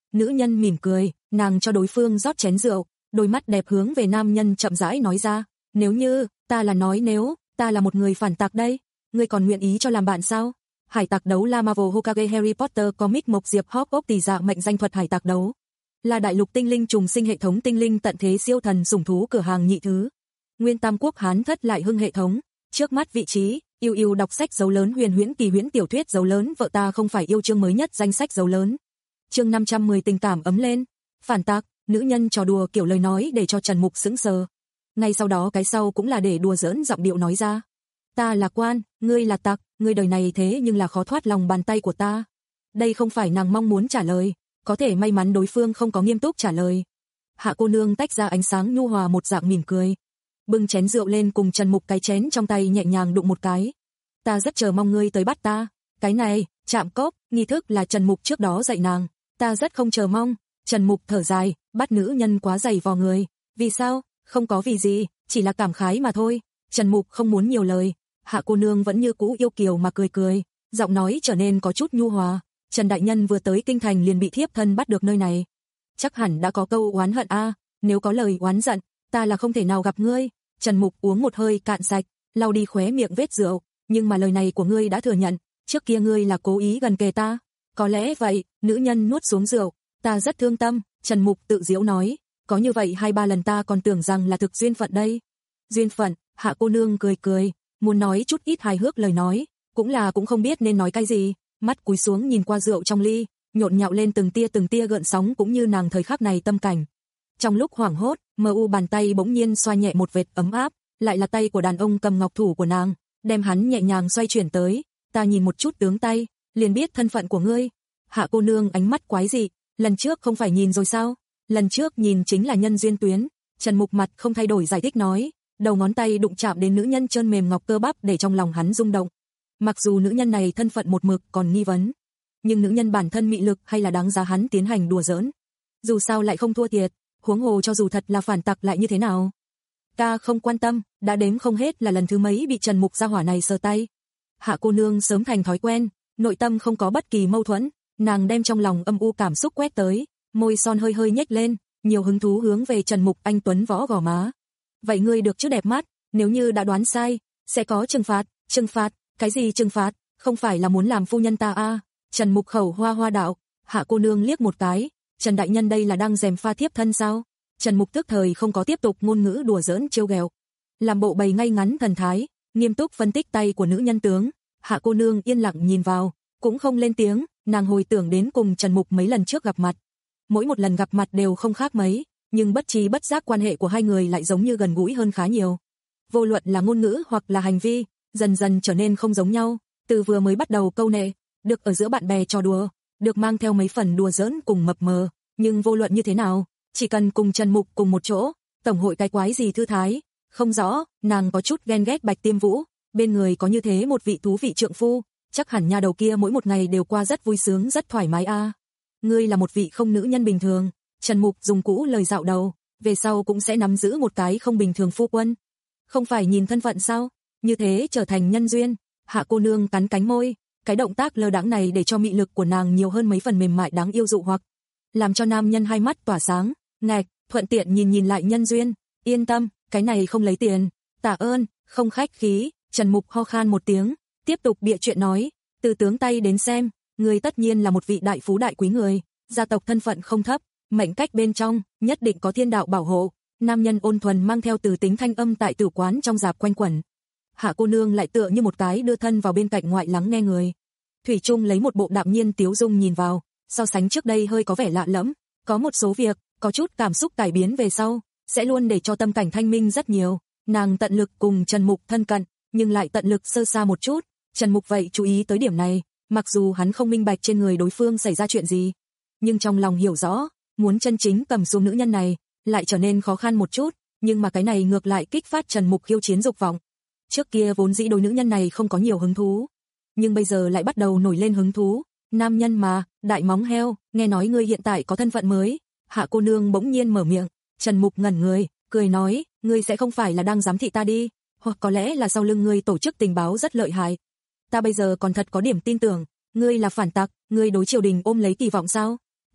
Nữ nhân mỉm cười, nàng cho đối phương rót chén rượu, đôi mắt đẹp hướng về nam nhân chậm rãi nói ra, nếu như, ta là nói nếu, ta là một người phản tặc đây, ngươi còn nguyện ý cho làm bạn sao? Hải tặc đấu la Marvel Hokage Harry Potter Comic Mộc Diệp Hawk tỷ dạ mệnh danh thuật hải tặc đấu. Là đại lục tinh linh trùng sinh hệ thống tinh linh tận thế siêu thần sủng thú cửa hàng nhị thứ. Nguyên Tam Quốc Hán thất lại hưng hệ thống, trước mắt vị trí, yêu yêu đọc sách dấu lớn huyền huyễn kỳ huyễn tiểu thuyết dấu lớn vợ ta không phải yêu chương mới nhất danh sách dấu lớn. Chương năm trăm mười tình cảm ấm lên, phản tặc, nữ nhân trò đùa kiểu lời nói để cho Trần Mục sững sờ. Ngay sau đó cái sau cũng là để đùa giỡn giọng điệu nói ra. Ta là quan, ngươi là tặc, ngươi đời này thế nhưng là khó thoát lòng bàn tay của ta. Đây không phải nàng mong muốn trả lời, có thể may mắn đối phương không có nghiêm túc trả lời. Hạ cô nương tách ra ánh sáng nhu hòa một dạng mỉm cười. Bưng chén rượu lên cùng Trần Mục cái chén trong tay nhẹ nhàng đụng một cái. Ta rất chờ mong ngươi tới bắt ta. Cái này, chạm cốc, nghi thức là Trần Mục trước đó dạy nàng. Ta rất không chờ mong. Trần Mục thở dài, bắt nữ nhân quá dày vò người. Vì sao? Không có vì gì, chỉ là cảm khái mà thôi. Trần Mục không muốn nhiều lời. Hạ cô nương vẫn như cũ yêu kiều mà cười cười, giọng nói trở nên có chút nhu hòa. Trần đại nhân vừa tới kinh thành liền bị thiếp thân bắt được nơi này. Chắc hẳn đã có câu oán hận a, à, nếu có lời oán giận, ta là không thể nào gặp ngươi. Trần Mục uống một hơi cạn sạch, lau đi khóe miệng vết rượu, nhưng mà lời này của ngươi đã thừa nhận, trước kia ngươi là cố ý gần kề ta. Có lẽ vậy, nữ nhân nuốt xuống rượu, ta rất thương tâm, Trần Mục tự giễu nói, có như vậy hai ba lần ta còn tưởng rằng là thực duyên phận đây. Duyên phận, Hạ cô nương cười cười, muốn nói chút ít hài hước lời nói, cũng là cũng không biết nên nói cái gì, mắt cúi xuống nhìn qua rượu trong ly, nhộn nhạo lên từng tia từng tia gợn sóng cũng như nàng thời khắc này tâm cảnh. Trong lúc hoảng hốt, mờ u bàn tay bỗng nhiên xoa nhẹ một vệt ấm áp, lại là tay của đàn ông cầm ngọc thủ của nàng, đem hắn nhẹ nhàng xoay chuyển tới, ta nhìn một chút tướng tay, liền biết thân phận của ngươi. Hạ cô nương ánh mắt quái dị, lần trước không phải nhìn rồi sao? Lần trước nhìn chính là nhân duyên tuyến. Trần Mục mặt không thay đổi giải thích nói, đầu ngón tay đụng chạm đến nữ nhân trơn mềm ngọc cơ bắp để trong lòng hắn rung động. Mặc dù nữ nhân này thân phận một mực còn nghi vấn, nhưng nữ nhân bản thân mị lực hay là đáng giá hắn tiến hành đùa giỡn. Dù sao lại không thua thiệt, huống hồ cho dù thật là phản tặc lại như thế nào. Ta không quan tâm, đã đếm không hết là lần thứ mấy bị Trần Mục gia hỏa này sờ tay. Hạ cô nương sớm thành thói quen, nội tâm không có bất kỳ mâu thuẫn, nàng đem trong lòng âm u cảm xúc quét tới, môi son hơi hơi nhếch lên, nhiều hứng thú hướng về Trần Mục anh tuấn võ gò má. Vậy ngươi được chứ đẹp mắt, nếu như đã đoán sai, sẽ có trừng phạt. Trừng phạt? Cái gì trừng phạt? Không phải là muốn làm phu nhân ta à? Trần Mục khẩu hoa hoa đạo. Hạ cô nương liếc một cái, Trần đại nhân đây là đang gièm pha thiếp thân sao? Trần Mục tức thời không có tiếp tục ngôn ngữ đùa giỡn trêu ghẹo, làm bộ bày ngay ngắn thần thái, nghiêm túc phân tích tay của nữ nhân tướng. Hạ cô nương yên lặng nhìn vào, cũng không lên tiếng, nàng hồi tưởng đến cùng Trần Mục mấy lần trước gặp mặt. Mỗi một lần gặp mặt đều không khác mấy, nhưng bất trí bất giác quan hệ của hai người lại giống như gần gũi hơn khá nhiều. Vô luận là ngôn ngữ hoặc là hành vi, dần dần trở nên không giống nhau, từ vừa mới bắt đầu câu nệ, được ở giữa bạn bè trò đùa, được mang theo mấy phần đùa giỡn cùng mập mờ, nhưng vô luận như thế nào, chỉ cần cùng Trần Mục cùng một chỗ, tổng hội cái quái gì thư thái, không rõ, nàng có chút ghen ghét Bạch Tiêm Vũ, bên người có như thế một vị thú vị trượng phu, chắc hẳn nhà đầu kia mỗi một ngày đều qua rất vui sướng rất thoải mái a. À. Ngươi là một vị không nữ nhân bình thường, Trần Mục dùng cũ lời dạo đầu, về sau cũng sẽ nắm giữ một cái không bình thường phu quân. Không phải nhìn thân phận sao, như thế trở thành nhân duyên. Hạ cô nương cắn cánh môi, cái động tác lơ đãng này để cho mị lực của nàng nhiều hơn mấy phần mềm mại đáng yêu dụ hoặc, làm cho nam nhân hai mắt tỏa sáng, ngạch, thuận tiện nhìn nhìn lại nhân duyên, yên tâm, cái này không lấy tiền, tạ ơn, không khách khí. Trần Mục ho khan một tiếng, tiếp tục bịa chuyện nói, từ tướng tay đến xem, người tất nhiên là một vị đại phú đại quý người, gia tộc thân phận không thấp, mệnh cách bên trong, nhất định có thiên đạo bảo hộ. Nam nhân ôn thuần mang theo từ tính thanh âm tại tử quán trong dạp quanh quẩn. Hạ cô nương lại tựa như một cái đưa thân vào bên cạnh ngoại lắng nghe người. Thủy Trung lấy một bộ đạm nhiên tiếu dung nhìn vào, so sánh trước đây hơi có vẻ lạ lẫm, có một số việc, có chút cảm xúc cải biến về sau, sẽ luôn để cho tâm cảnh thanh minh rất nhiều. Nàng tận lực cùng Trần Mục thân cận, nhưng lại tận lực sơ xa một chút. Trần Mục vậy chú ý tới điểm này, mặc dù hắn không minh bạch trên người đối phương xảy ra chuyện gì, nhưng trong lòng hiểu rõ, muốn chân chính cầm xuống nữ nhân này, lại trở nên khó khăn một chút, nhưng mà cái này ngược lại kích phát Trần Mục khiêu chiến dục vọng. Trước kia vốn dĩ đối nữ nhân này không có nhiều hứng thú, nhưng bây giờ lại bắt đầu nổi lên hứng thú. Nam nhân mà, đại móng heo, nghe nói ngươi hiện tại có thân phận mới. Hạ cô nương bỗng nhiên mở miệng, Trần Mục ngẩn người, cười nói, ngươi sẽ không phải là đang giám thị ta đi, hoặc có lẽ là sau lưng ngươi tổ chức tình báo rất lợi hại. Ta bây giờ còn thật có điểm tin tưởng, ngươi là phản tặc, ngươi đối triều đình ôm lấy kỳ vọng sao?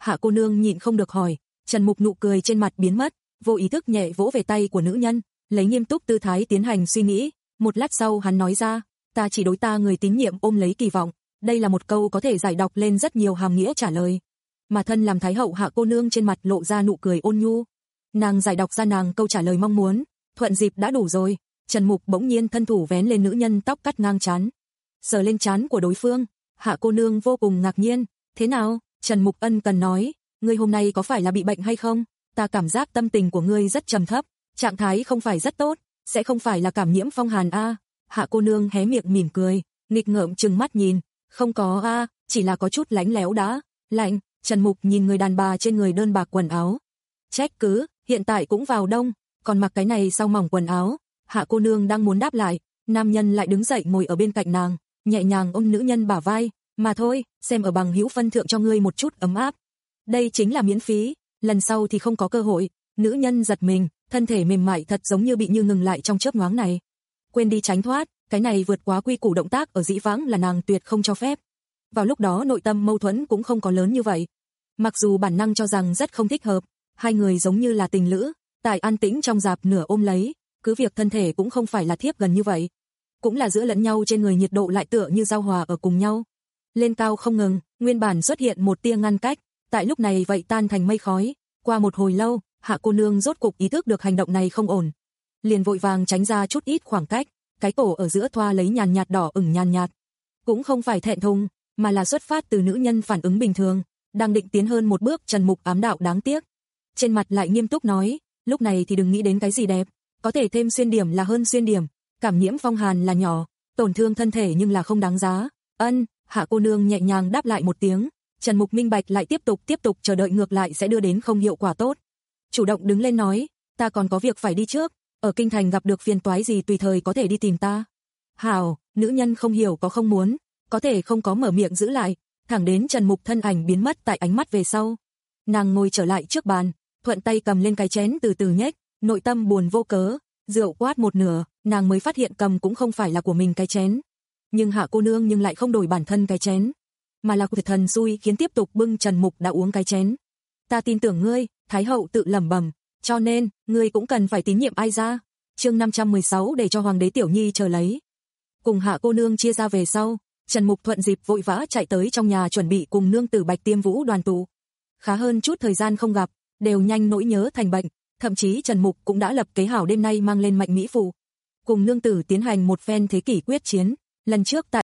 Hạ cô nương nhịn không được hỏi. Trần Mục nụ cười trên mặt biến mất, vô ý thức nhẹ vỗ về tay của nữ nhân, lấy nghiêm túc tư thái tiến hành suy nghĩ. Một lát sau hắn nói ra, ta chỉ đối ta người tín nhiệm ôm lấy kỳ vọng. Đây là một câu có thể giải đọc lên rất nhiều hàm nghĩa trả lời. Mà thân làm thái hậu Hạ cô nương trên mặt lộ ra nụ cười ôn nhu. Nàng giải đọc ra nàng câu trả lời mong muốn, thuận dịp đã đủ rồi. Trần Mục bỗng nhiên thân thủ vén lên nữ nhân tóc cắt ngang trán, sờ lên trán của đối phương. Hạ cô nương vô cùng ngạc nhiên. Thế nào? Trần Mục ân cần nói, ngươi hôm nay có phải là bị bệnh hay không? Ta cảm giác tâm tình của ngươi rất trầm thấp, trạng thái không phải rất tốt, sẽ không phải là cảm nhiễm phong hàn a? Hạ cô nương hé miệng mỉm cười, nghịch ngợm trừng mắt nhìn, không có a, chỉ là có chút lánh léo đã. Lạnh. Trần Mục nhìn người đàn bà trên người đơn bạc quần áo. Trách cứ, hiện tại cũng vào đông, còn mặc cái này sau mỏng quần áo. Hạ cô nương đang muốn đáp lại, nam nhân lại đứng dậy ngồi ở bên cạnh nàng, nhẹ nhàng ôm nữ nhân bả vai, mà thôi, xem ở bằng hữu phân thượng cho ngươi một chút ấm áp. Đây chính là miễn phí, lần sau thì không có cơ hội. Nữ nhân giật mình, thân thể mềm mại thật giống như bị như ngừng lại trong chớp nhoáng này. Quên đi tránh thoát, cái này vượt quá quy củ động tác ở dĩ vãng là nàng tuyệt không cho phép. Vào lúc đó nội tâm mâu thuẫn cũng không có lớn như vậy. Mặc dù bản năng cho rằng rất không thích hợp, hai người giống như là tình lữ, tại an tĩnh trong dạp nửa ôm lấy, cứ việc thân thể cũng không phải là thiếp gần như vậy. Cũng là giữa lẫn nhau trên người nhiệt độ lại tựa như giao hòa ở cùng nhau. Lên cao không ngừng, nguyên bản xuất hiện một tia ngăn cách, tại lúc này vậy tan thành mây khói. Qua một hồi lâu, Hạ cô nương rốt cục ý thức được hành động này không ổn, liền vội vàng tránh ra chút ít khoảng cách, cái cổ ở giữa thoa lấy nhàn nhạt đỏ ửng nhàn nhạt. Cũng không phải thẹn thùng, mà là xuất phát từ nữ nhân phản ứng bình thường, đang định tiến hơn một bước. Trần Mục ám đạo đáng tiếc, trên mặt lại nghiêm túc nói, lúc này thì đừng nghĩ đến cái gì đẹp, có thể thêm xuyên điểm là hơn xuyên điểm, cảm nhiễm phong hàn là nhỏ, tổn thương thân thể nhưng là không đáng giá. Ân. Hạ cô nương nhẹ nhàng đáp lại một tiếng. Trần Mục minh bạch lại tiếp tục tiếp tục chờ đợi ngược lại sẽ đưa đến không hiệu quả tốt. Chủ động đứng lên nói, ta còn có việc phải đi trước, ở kinh thành gặp được phiền toái gì tùy thời có thể đi tìm ta. Hảo. Nữ nhân không hiểu có không muốn, có thể không có mở miệng giữ lại, thẳng đến Trần Mục thân ảnh biến mất tại ánh mắt về sau. Nàng ngồi trở lại trước bàn, thuận tay cầm lên cái chén từ từ nhếch, nội tâm buồn vô cớ, rượu quát một nửa, nàng mới phát hiện cầm cũng không phải là của mình cái chén. Nhưng Hạ cô nương nhưng lại không đổi bản thân cái chén, mà là Thiệt thần xui khiến tiếp tục bưng Trần Mục đã uống cái chén. Ta tin tưởng ngươi, Thái hậu tự lẩm bẩm, cho nên, ngươi cũng cần phải tín nhiệm ai ra. Chương năm trăm mười sáu để cho hoàng đế tiểu nhi chờ lấy. Cùng Hạ cô nương chia ra về sau, Trần Mục thuận dịp vội vã chạy tới trong nhà chuẩn bị cùng nương tử Bạch Tiêm Vũ đoàn tụ. Khá hơn chút thời gian không gặp, đều nhanh nỗi nhớ thành bệnh, thậm chí Trần Mục cũng đã lập kế hảo đêm nay mang lên Mạnh Mỹ Phụ, cùng nương tử tiến hành một phen thế kỷ quyết chiến. Lần trước tại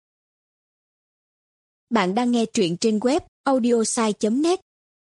Bạn đang nghe truyện trên web audiosai chấm net.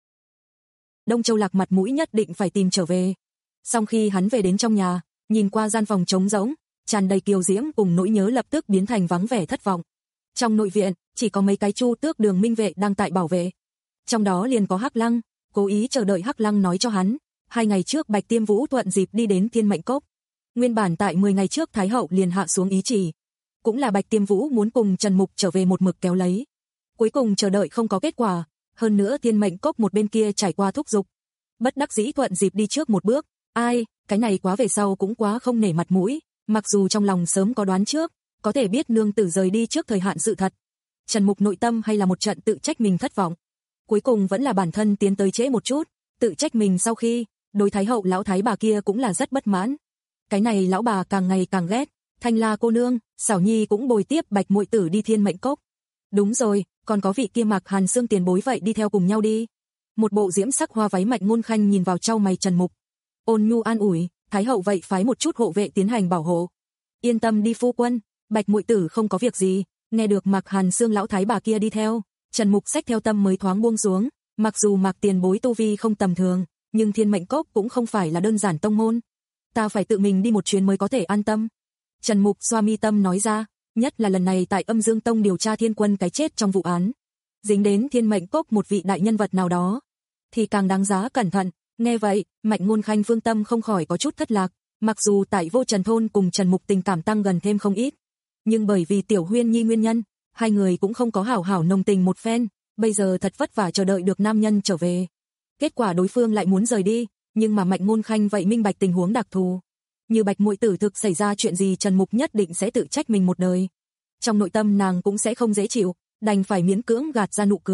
Đông Châu Lạc mặt mũi nhất định phải tìm trở về. Sau khi hắn về đến trong nhà, nhìn qua gian phòng trống rỗng, tràn đầy kiều diễm cùng nỗi nhớ lập tức biến thành vắng vẻ thất vọng. Trong nội viện, chỉ có mấy cái Chu Tước Đường minh vệ đang tại bảo vệ. Trong đó liền có Hắc Lăng, cố ý chờ đợi Hắc Lăng nói cho hắn, hai ngày trước Bạch Tiêm Vũ thuận dịp đi đến Thiên Mệnh Cốc. Nguyên bản tại mười ngày trước Thái hậu liền hạ xuống ý chỉ, cũng là Bạch Tiêm Vũ muốn cùng Trần Mục trở về một mực kéo lấy. Cuối cùng chờ đợi không có kết quả, hơn nữa Thiên Mệnh Cốc một bên kia trải qua thúc giục, bất đắc dĩ thuận dịp đi trước một bước. Ai, cái này quá về sau cũng quá không nể mặt mũi, mặc dù trong lòng sớm có đoán trước, có thể biết nương tử rời đi trước thời hạn sự thật. Trần Mục nội tâm hay là một trận tự trách mình thất vọng. Cuối cùng vẫn là bản thân tiến tới trễ một chút, tự trách mình sau khi, đối Thái hậu lão thái bà kia cũng là rất bất mãn. Cái này lão bà càng ngày càng ghét, Thanh La cô nương, Xảo Nhi cũng bồi tiếp Bạch muội tử đi Thiên Mệnh Cốc. Đúng rồi, còn có vị kia Mạc Hàn Xương tiền bối vậy đi theo cùng nhau đi. Một bộ diễm sắc hoa váy Mạnh Ngôn Khanh nhìn vào trao mày Trần Mục, ôn nhu an ủi, Thái hậu vậy phái một chút hộ vệ tiến hành bảo hộ. Yên tâm đi phu quân, Bạch muội tử không có việc gì. Nghe được Mạc Hàn Xương lão thái bà kia đi theo, Trần Mục xách theo tâm mới thoáng buông xuống. Mặc dù Mạc tiền bối tu vi không tầm thường, nhưng Thiên Mệnh Cốc cũng không phải là đơn giản tông môn, ta phải tự mình đi một chuyến mới có thể an tâm. Trần Mục xoa mi tâm nói ra, nhất là lần này tại Âm Dương Tông điều tra Thiên Quân cái chết trong vụ án, dính đến Thiên Mệnh Cốc một vị đại nhân vật nào đó, thì càng đáng giá cẩn thận. Nghe vậy, Mạnh Ngôn Khanh phương tâm không khỏi có chút thất lạc, mặc dù tại Vô Trần thôn cùng Trần Mục tình cảm tăng gần thêm không ít, nhưng bởi vì Tiểu Huyên Nhi nguyên nhân, hai người cũng không có hảo hảo nồng tình một phen, bây giờ thật vất vả chờ đợi được nam nhân trở về. Kết quả đối phương lại muốn rời đi, nhưng mà Mạnh Ngôn Khanh vậy minh bạch tình huống đặc thù. Như Bạch muội tử thực xảy ra chuyện gì Trần Mục nhất định sẽ tự trách mình một đời. Trong nội tâm nàng cũng sẽ không dễ chịu, đành phải miễn cưỡng gạt ra nụ cười,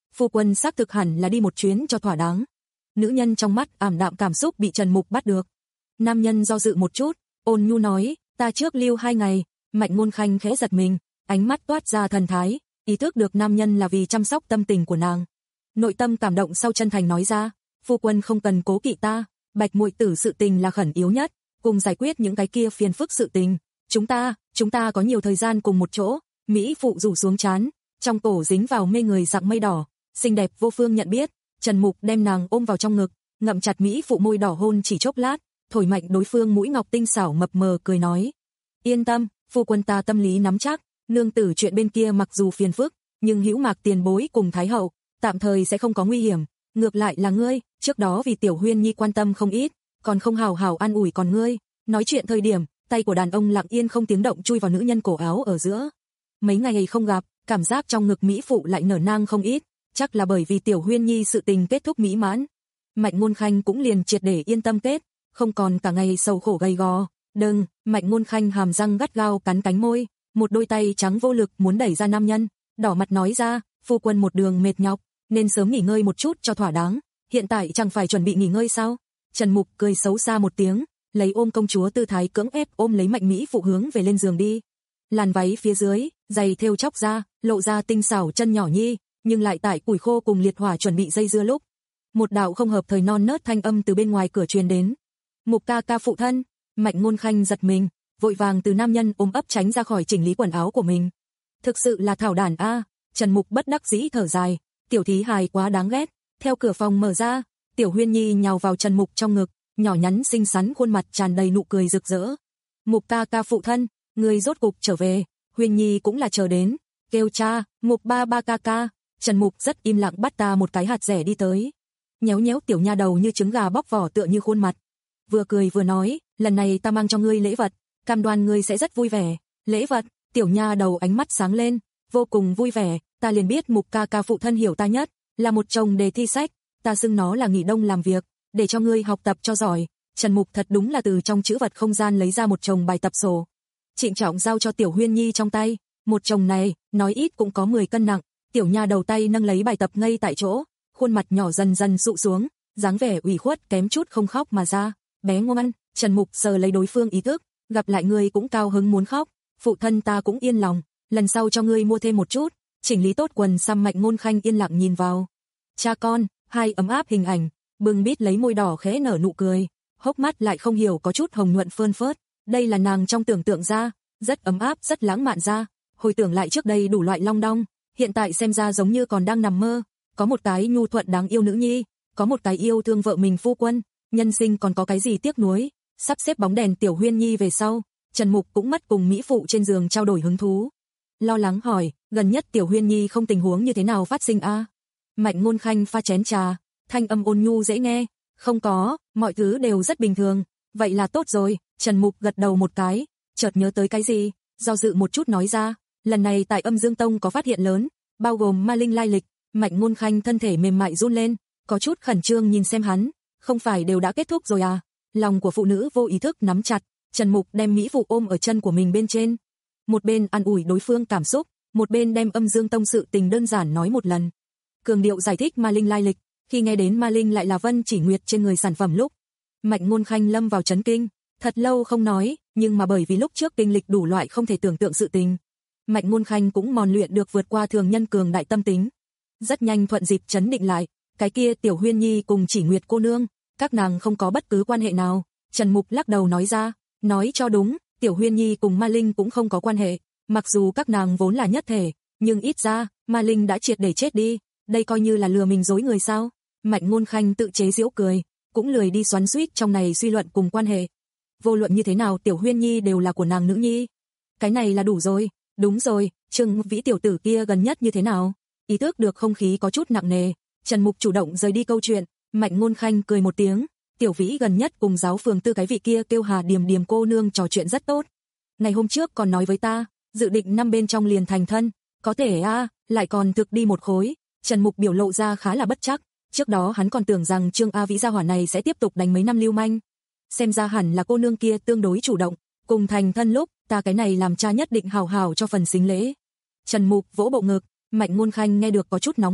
phu quân xác thực hẳn là đi một chuyến cho thỏa đáng. Nữ nhân trong mắt ảm đạm cảm xúc bị Trần Mục bắt được. Nam nhân do dự một chút, ôn nhu nói, ta trước lưu hai ngày. Mạnh Ngôn Khanh khẽ giật mình, ánh mắt toát ra thần thái, ý thức được nam nhân là vì chăm sóc tâm tình của nàng. Nội tâm cảm động sau chân thành nói ra, phu quân không cần cố kỵ ta, Bạch muội tử sự tình là khẩn yếu nhất, cùng giải quyết những cái kia phiền phức sự tình. Chúng ta, chúng ta có nhiều thời gian cùng một chỗ. Mỹ phụ rủ xuống trán, trong cổ dính vào mê người dạng mây đỏ, xinh đẹp vô phương nhận biết. Trần Mục đem nàng ôm vào trong ngực, ngậm chặt Mỹ phụ môi đỏ hôn chỉ chốc lát, thổi mạnh đối phương mũi ngọc tinh xảo mập mờ cười nói, yên tâm, phu quân ta tâm lý nắm chắc, nương tử chuyện bên kia mặc dù phiền phức, nhưng hữu Mạc tiền bối cùng Thái hậu, tạm thời sẽ không có nguy hiểm. Ngược lại là ngươi, trước đó vì Tiểu Huyên Nhi quan tâm không ít, còn không hào hào an ủi còn ngươi. Nói chuyện thời điểm, tay của đàn ông lặng yên không tiếng động chui vào nữ nhân cổ áo ở giữa. Mấy ngày không gặp, cảm giác trong ngực Mỹ phụ lại nở nang không ít, chắc là bởi vì Tiểu Huyên Nhi sự tình kết thúc mỹ mãn. Mạnh Ngôn Khanh cũng liền triệt để yên tâm kết, không còn cả ngày sầu khổ gầy gò. Đừng, Mạnh Ngôn Khanh hàm răng gắt gao cắn cánh môi, một đôi tay trắng vô lực muốn đẩy ra nam nhân, đỏ mặt nói ra, phu quân một đường mệt nhọc, nên sớm nghỉ ngơi một chút cho thỏa đáng, hiện tại chẳng phải chuẩn bị nghỉ ngơi sao? Trần Mục cười xấu xa một tiếng, lấy ôm công chúa tư thái cưỡng ép ôm lấy Mạnh Mỹ phụ hướng về lên giường đi. Làn váy phía dưới, giày thêu chóc ra, lộ ra tinh xảo chân nhỏ nhi, nhưng lại tại củi khô cùng liệt hỏa chuẩn bị dây dưa lúc, một đạo không hợp thời non nớt thanh âm từ bên ngoài cửa truyền đến. Mục ca ca phụ thân. Mạnh Ngôn Khanh giật mình, vội vàng từ nam nhân ôm ấp tránh ra khỏi chỉnh lý quần áo của mình. Thực sự là thảo đản a. Trần Mục bất đắc dĩ thở dài, tiểu thí hài quá đáng ghét. Theo cửa phòng mở ra, Tiểu Huyên Nhi nhào vào Trần Mục trong ngực, nhỏ nhắn xinh xắn khuôn mặt tràn đầy nụ cười rực rỡ. Mục ca ca phụ thân, người rốt cục trở về. Huyên Nhi cũng là chờ đến, kêu cha, Mục ba ba ca ca. Trần Mục rất im lặng bắt ta một cái hạt rẻ đi tới, nhéo nhéo tiểu nha đầu như trứng gà bóc vỏ tựa như khuôn mặt, vừa cười vừa nói, lần này ta mang cho ngươi lễ vật, cam đoan ngươi sẽ rất vui vẻ. Lễ vật? Tiểu nha đầu ánh mắt sáng lên, vô cùng vui vẻ, ta liền biết Mục ca ca phụ thân hiểu ta nhất, là một chồng đề thi sách, ta xưng nó là nghỉ đông làm việc, để cho ngươi học tập cho giỏi. Trần Mục thật đúng là từ trong chữ vật không gian lấy ra một chồng bài tập sổ, trịnh trọng giao cho Tiểu Huyên Nhi trong tay, một chồng này, nói ít cũng có mười cân nặng. Tiểu nha đầu tay nâng lấy bài tập ngay tại chỗ, khuôn mặt nhỏ dần dần dụ xuống, dáng vẻ ủy khuất kém chút không khóc mà ra. Bé ngoan. Trần Mục sờ lấy đối phương ý thức, gặp lại ngươi cũng cao hứng muốn khóc, phụ thân ta cũng yên lòng, lần sau cho ngươi mua thêm một chút. Chỉnh lý tốt quần xăm, Mạnh Ngôn Khanh yên lặng nhìn vào cha con, hai ấm áp hình ảnh, bưng bít lấy môi đỏ khẽ nở nụ cười, hốc mắt lại không hiểu có chút hồng nhuận phơn phớt, đây là nàng trong tưởng tượng ra, rất ấm áp rất lãng mạn ra, hồi tưởng lại trước đây đủ loại long đong, hiện tại xem ra giống như còn đang nằm mơ, có một cái nhu thuận đáng yêu nữ nhi, có một cái yêu thương vợ mình phu quân, nhân sinh còn có cái gì tiếc nuối. Sắp xếp bóng đèn Tiểu Huyên Nhi về sau, Trần Mục cũng mất cùng Mỹ phụ trên giường trao đổi hứng thú. Lo lắng hỏi, gần nhất Tiểu Huyên Nhi không tình huống như thế nào phát sinh a? À? Mạnh Ngôn Khanh pha chén trà, thanh âm ôn nhu dễ nghe, không có, mọi thứ đều rất bình thường. Vậy là tốt rồi. Trần Mục gật đầu một cái, chợt nhớ tới cái gì, do dự một chút nói ra, lần này tại Âm Dương Tông có phát hiện lớn, bao gồm ma linh lai lịch. Mạnh Ngôn Khanh thân thể mềm mại run lên, có chút khẩn trương nhìn xem hắn, không phải đều đã kết thúc rồi à? Lòng của phụ nữ vô ý thức nắm chặt, Trần Mục đem Mỹ phụ ôm ở chân của mình bên trên, một bên an ủi đối phương cảm xúc, một bên đem Âm Dương Tông sự tình đơn giản nói một lần, cường điệu giải thích ma linh lai lịch. Khi nghe đến ma linh lại là Vân Chỉ Nguyệt trên người sản phẩm lúc, Mạnh Ngôn Khanh lâm vào chấn kinh, thật lâu không nói, nhưng mà bởi vì lúc trước kinh lịch đủ loại không thể tưởng tượng sự tình, Mạnh Ngôn Khanh cũng mòn luyện được vượt qua thường nhân cường đại tâm tính, rất nhanh thuận dịp chấn định lại, cái kia Tiểu Huyên Nhi cùng Chỉ Nguyệt cô nương, các nàng không có bất cứ quan hệ nào. Trần Mục lắc đầu nói ra, nói cho đúng, Tiểu Huyên Nhi cùng Ma Linh cũng không có quan hệ, mặc dù các nàng vốn là nhất thể, nhưng ít ra, Ma Linh đã triệt để chết đi, đây coi như là lừa mình dối người sao? Mạnh Ngôn Khanh tự chế giễu cười, cũng lười đi xoắn xuýt trong này suy luận cùng quan hệ. Vô luận như thế nào Tiểu Huyên Nhi đều là của nàng nữ nhi. Cái này là đủ rồi. Đúng rồi, Trương Vĩ tiểu tử kia gần nhất như thế nào? Ý thức được không khí có chút nặng nề, Trần Mục chủ động rời đi câu chuyện. Mạnh Ngôn Khanh cười một tiếng, Tiểu Vĩ gần nhất cùng giáo phường tư cái vị kia kêu Hà Điềm Điềm cô nương trò chuyện rất tốt. Ngày hôm trước còn nói với ta, dự định năm bên trong liền thành thân, có thể a, à, lại còn thực đi một khối. Trần Mục biểu lộ ra khá là bất chắc, trước đó hắn còn tưởng rằng Trương A Vĩ gia hỏa này sẽ tiếp tục đánh mấy năm lưu manh. Xem ra hẳn là cô nương kia tương đối chủ động, cùng thành thân lúc, ta cái này làm cha nhất định hào hào cho phần xính lễ. Trần Mục vỗ bộ ngực, Mạnh Ngôn Khanh nghe được có chút nóng mặt,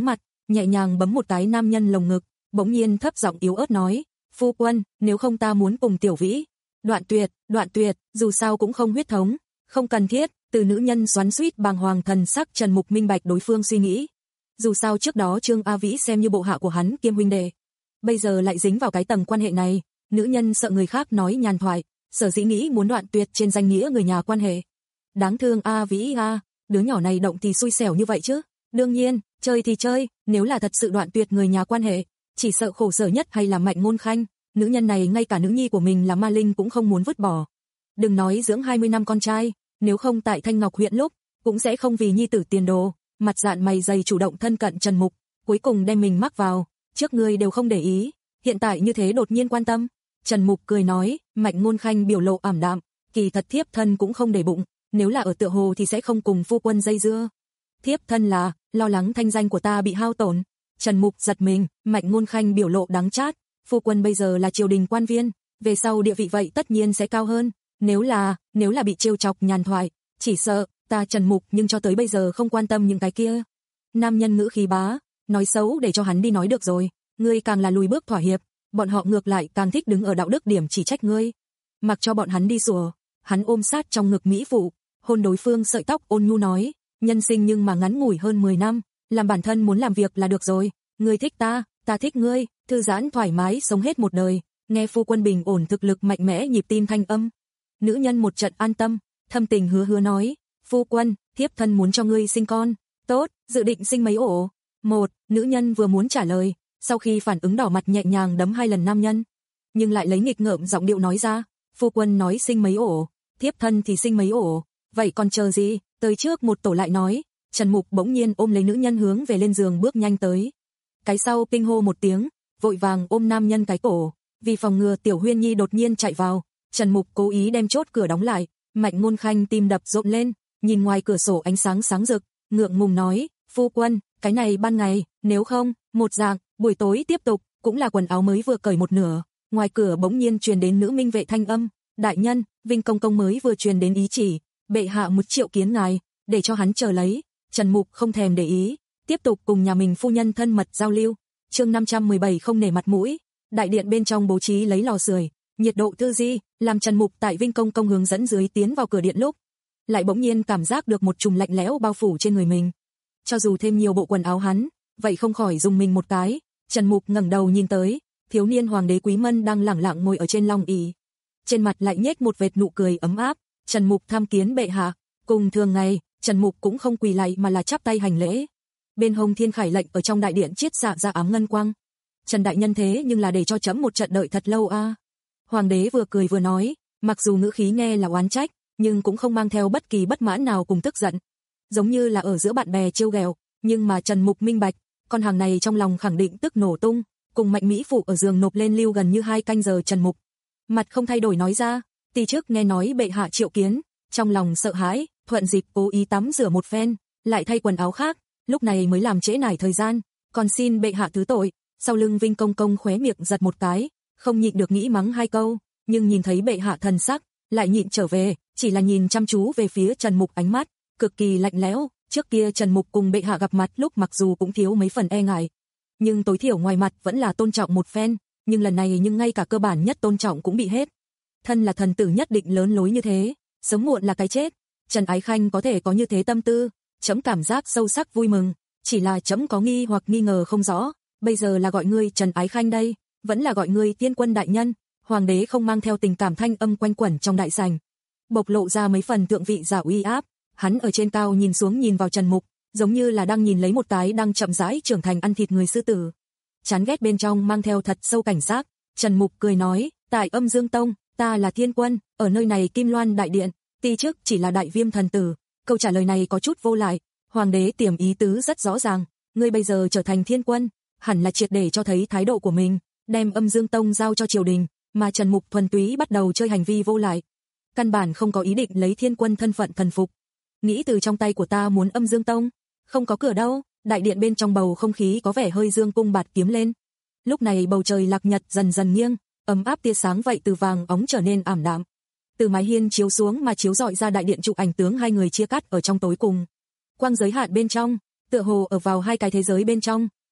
nhẹ nhàng bấm một cái nam nhân lồng ngực, bỗng nhiên thấp giọng yếu ớt nói, phu quân, nếu không ta muốn cùng Tiểu Vĩ. Đoạn tuyệt, đoạn tuyệt, dù sao cũng không huyết thống, không cần thiết. Từ nữ nhân xoắn xuýt bàng hoàng thần sắc Trần Mục minh bạch đối phương suy nghĩ. Dù sao trước đó Trương A Vĩ xem như bộ hạ của hắn kiêm huynh đệ, bây giờ lại dính vào cái tầng quan hệ này, nữ nhân sợ người khác nói nhàn thoại, sở dĩ nghĩ muốn đoạn tuyệt trên danh nghĩa người nhà quan hệ. Đáng thương A Vĩ a, đứa nhỏ này động thì xui xẻo như vậy chứ. Đương nhiên, chơi thì chơi, nếu là thật sự đoạn tuyệt người nhà quan hệ, chỉ sợ khổ sở nhất hay là Mạnh Ngôn Khanh, nữ nhân này ngay cả nữ nhi của mình là Ma Linh cũng không muốn vứt bỏ. Đừng nói dưỡng hai mươi năm con trai, nếu không tại Thanh Ngọc huyện lúc, cũng sẽ không vì nhi tử tiền đồ, mặt dạn mày dày chủ động thân cận Trần Mục, cuối cùng đem mình mắc vào, trước ngươi đều không để ý, hiện tại như thế đột nhiên quan tâm. Trần Mục cười nói, Mạnh Ngôn Khanh biểu lộ ảm đạm, kỳ thật thiếp thân cũng không để bụng, nếu là ở tựa hồ thì sẽ không cùng phu quân dây dưa. Thiếp thân là, lo lắng thanh danh của ta bị hao tổn. Trần Mục giật mình, Mạnh Ngôn Khanh biểu lộ đắng chát, phu quân bây giờ là triều đình quan viên, về sau địa vị vậy tất nhiên sẽ cao hơn, nếu là, nếu là bị trêu chọc nhàn thoại, chỉ sợ, ta Trần Mục nhưng cho tới bây giờ không quan tâm những cái kia. Nam nhân ngữ khí bá, nói xấu để cho hắn đi nói được rồi, ngươi càng là lùi bước thỏa hiệp, bọn họ ngược lại càng thích đứng ở đạo đức điểm chỉ trách ngươi. Mặc cho bọn hắn đi sủa, hắn ôm sát trong ngực mỹ phụ, hôn đối phương sợi tóc ôn nhu nói, nhân sinh nhưng mà ngắn ngủi hơn mười năm, làm bản thân muốn làm việc là được rồi, ngươi thích ta, ta thích ngươi, thư giãn thoải mái sống hết một đời, nghe phu quân bình ổn thực lực mạnh mẽ nhịp tim thanh âm. Nữ nhân một trận an tâm, thâm tình hứa hứa nói, phu quân, thiếp thân muốn cho ngươi sinh con. Tốt, dự định sinh mấy ổ? Một, nữ nhân vừa muốn trả lời, sau khi phản ứng đỏ mặt nhẹ nhàng đấm hai lần nam nhân, nhưng lại lấy nghịch ngợm giọng điệu nói ra, phu quân nói sinh mấy ổ, thiếp thân thì sinh mấy ổ, vậy còn chờ gì, tới trước một tổ lại nói. Trần Mục bỗng nhiên ôm lấy nữ nhân hướng về lên giường bước nhanh tới. Cái sau kinh hô một tiếng, vội vàng ôm nam nhân cái cổ, vì phòng ngừa Tiểu Huyên Nhi đột nhiên chạy vào, Trần Mục cố ý đem chốt cửa đóng lại. Mạnh Ngôn Khanh tim đập rộn lên, nhìn ngoài cửa sổ ánh sáng sáng rực, ngượng ngùng nói, phu quân, cái này ban ngày, nếu không, một dạng, buổi tối tiếp tục, cũng là quần áo mới vừa cởi một nửa. Ngoài cửa bỗng nhiên truyền đến nữ minh vệ thanh âm, đại nhân, Vinh công công mới vừa truyền đến ý chỉ, bệ hạ một triệu kiến ngài, để cho hắn chờ lấy. Trần Mục không thèm để ý, tiếp tục cùng nhà mình phu nhân thân mật giao lưu. Chương năm trăm mười bảy không nể mặt mũi. Đại điện bên trong bố trí lấy lò sưởi, nhiệt độ thư di, làm Trần Mục tại Vinh công công hướng dẫn dưới tiến vào cửa điện lúc, lại bỗng nhiên cảm giác được một chùm lạnh lẽo bao phủ trên người mình. Cho dù thêm nhiều bộ quần áo hắn, vậy không khỏi dùng mình một cái. Trần Mục ngẩng đầu nhìn tới, thiếu niên hoàng đế Quý Mân đang lẳng lặng ngồi ở trên long ỷ, trên mặt lại nhếch một vệt nụ cười ấm áp. Trần Mục tham kiến bệ hạ. Cùng thường ngày, Trần Mục cũng không quỳ lạy mà là chắp tay hành lễ. Bên hông thiên khải lệnh ở trong đại điện chiết xạ ra ám ngân quang. Trần đại nhân thế nhưng là để cho chấm một trận đợi thật lâu a. À. Hoàng đế vừa cười vừa nói, mặc dù ngữ khí nghe là oán trách, nhưng cũng không mang theo bất kỳ bất mãn nào cùng tức giận, giống như là ở giữa bạn bè trêu ghẹo. Nhưng mà Trần Mục minh bạch, con hàng này trong lòng khẳng định tức nổ tung. Cùng Mạnh Mỹ phụ ở giường nộp lên lưu gần như hai canh giờ. Trần Mục mặt không thay đổi nói ra, tỳ trước nghe nói bệ hạ triệu kiến, trong lòng sợ hãi, thuận dịp cố ý tắm rửa một phen, lại thay quần áo khác, lúc này mới làm trễ nải thời gian, còn xin bệ hạ thứ tội. Sau lưng Vinh công công khóe miệng giật một cái, không nhịn được nghĩ mắng hai câu, nhưng nhìn thấy bệ hạ thần sắc, lại nhịn trở về, chỉ là nhìn chăm chú về phía Trần Mục, ánh mắt cực kỳ lạnh lẽo. Trước kia Trần Mục cùng bệ hạ gặp mặt lúc mặc dù cũng thiếu mấy phần e ngại, nhưng tối thiểu ngoài mặt vẫn là tôn trọng một phen, nhưng lần này nhưng ngay cả cơ bản nhất tôn trọng cũng bị hết. Thân là thần tử nhất định lớn lối như thế, sớm muộn là cái chết. Trần Ái Khanh có thể có như thế tâm tư, chấm cảm giác sâu sắc vui mừng, chỉ là chấm có nghi hoặc nghi ngờ không rõ, bây giờ là gọi ngươi Trần Ái Khanh đây, vẫn là gọi ngươi Tiên Quân đại nhân. Hoàng đế không mang theo tình cảm thanh âm quanh quẩn trong đại sảnh, bộc lộ ra mấy phần thượng vị giả uy áp. Hắn ở trên cao nhìn xuống nhìn vào Trần Mục, giống như là đang nhìn lấy một cái đang chậm rãi trưởng thành ăn thịt người sư tử. Chán ghét bên trong mang theo thật sâu cảnh giác. Trần Mục cười nói, tại Âm Dương Tông, ta là Thiên Quân, ở nơi này Kim Loan đại điện, ti trước chỉ là Đại Viêm thần tử. Câu trả lời này có chút vô lại, hoàng đế tiềm ý tứ rất rõ ràng, ngươi bây giờ trở thành Thiên Quân, hẳn là triệt để cho thấy thái độ của mình, đem Âm Dương Tông giao cho triều đình, mà Trần Mục thuần túy bắt đầu chơi hành vi vô lại, căn bản không có ý định lấy Thiên Quân thân phận thần phục. Nghĩ từ trong tay của ta muốn Âm Dương Tông, không có cửa đâu. Đại điện bên trong bầu không khí có vẻ hơi dương cung bạt kiếm lên. Lúc này bầu trời lạc nhật dần dần nghiêng, ấm áp tia sáng vậy từ vàng óng trở nên ảm đạm. Từ mái hiên chiếu xuống mà chiếu rọi ra đại điện chụp ảnh tướng hai người chia cắt ở trong tối cùng. Quang giới hạn bên trong, tựa hồ ở vào hai cái thế giới bên trong,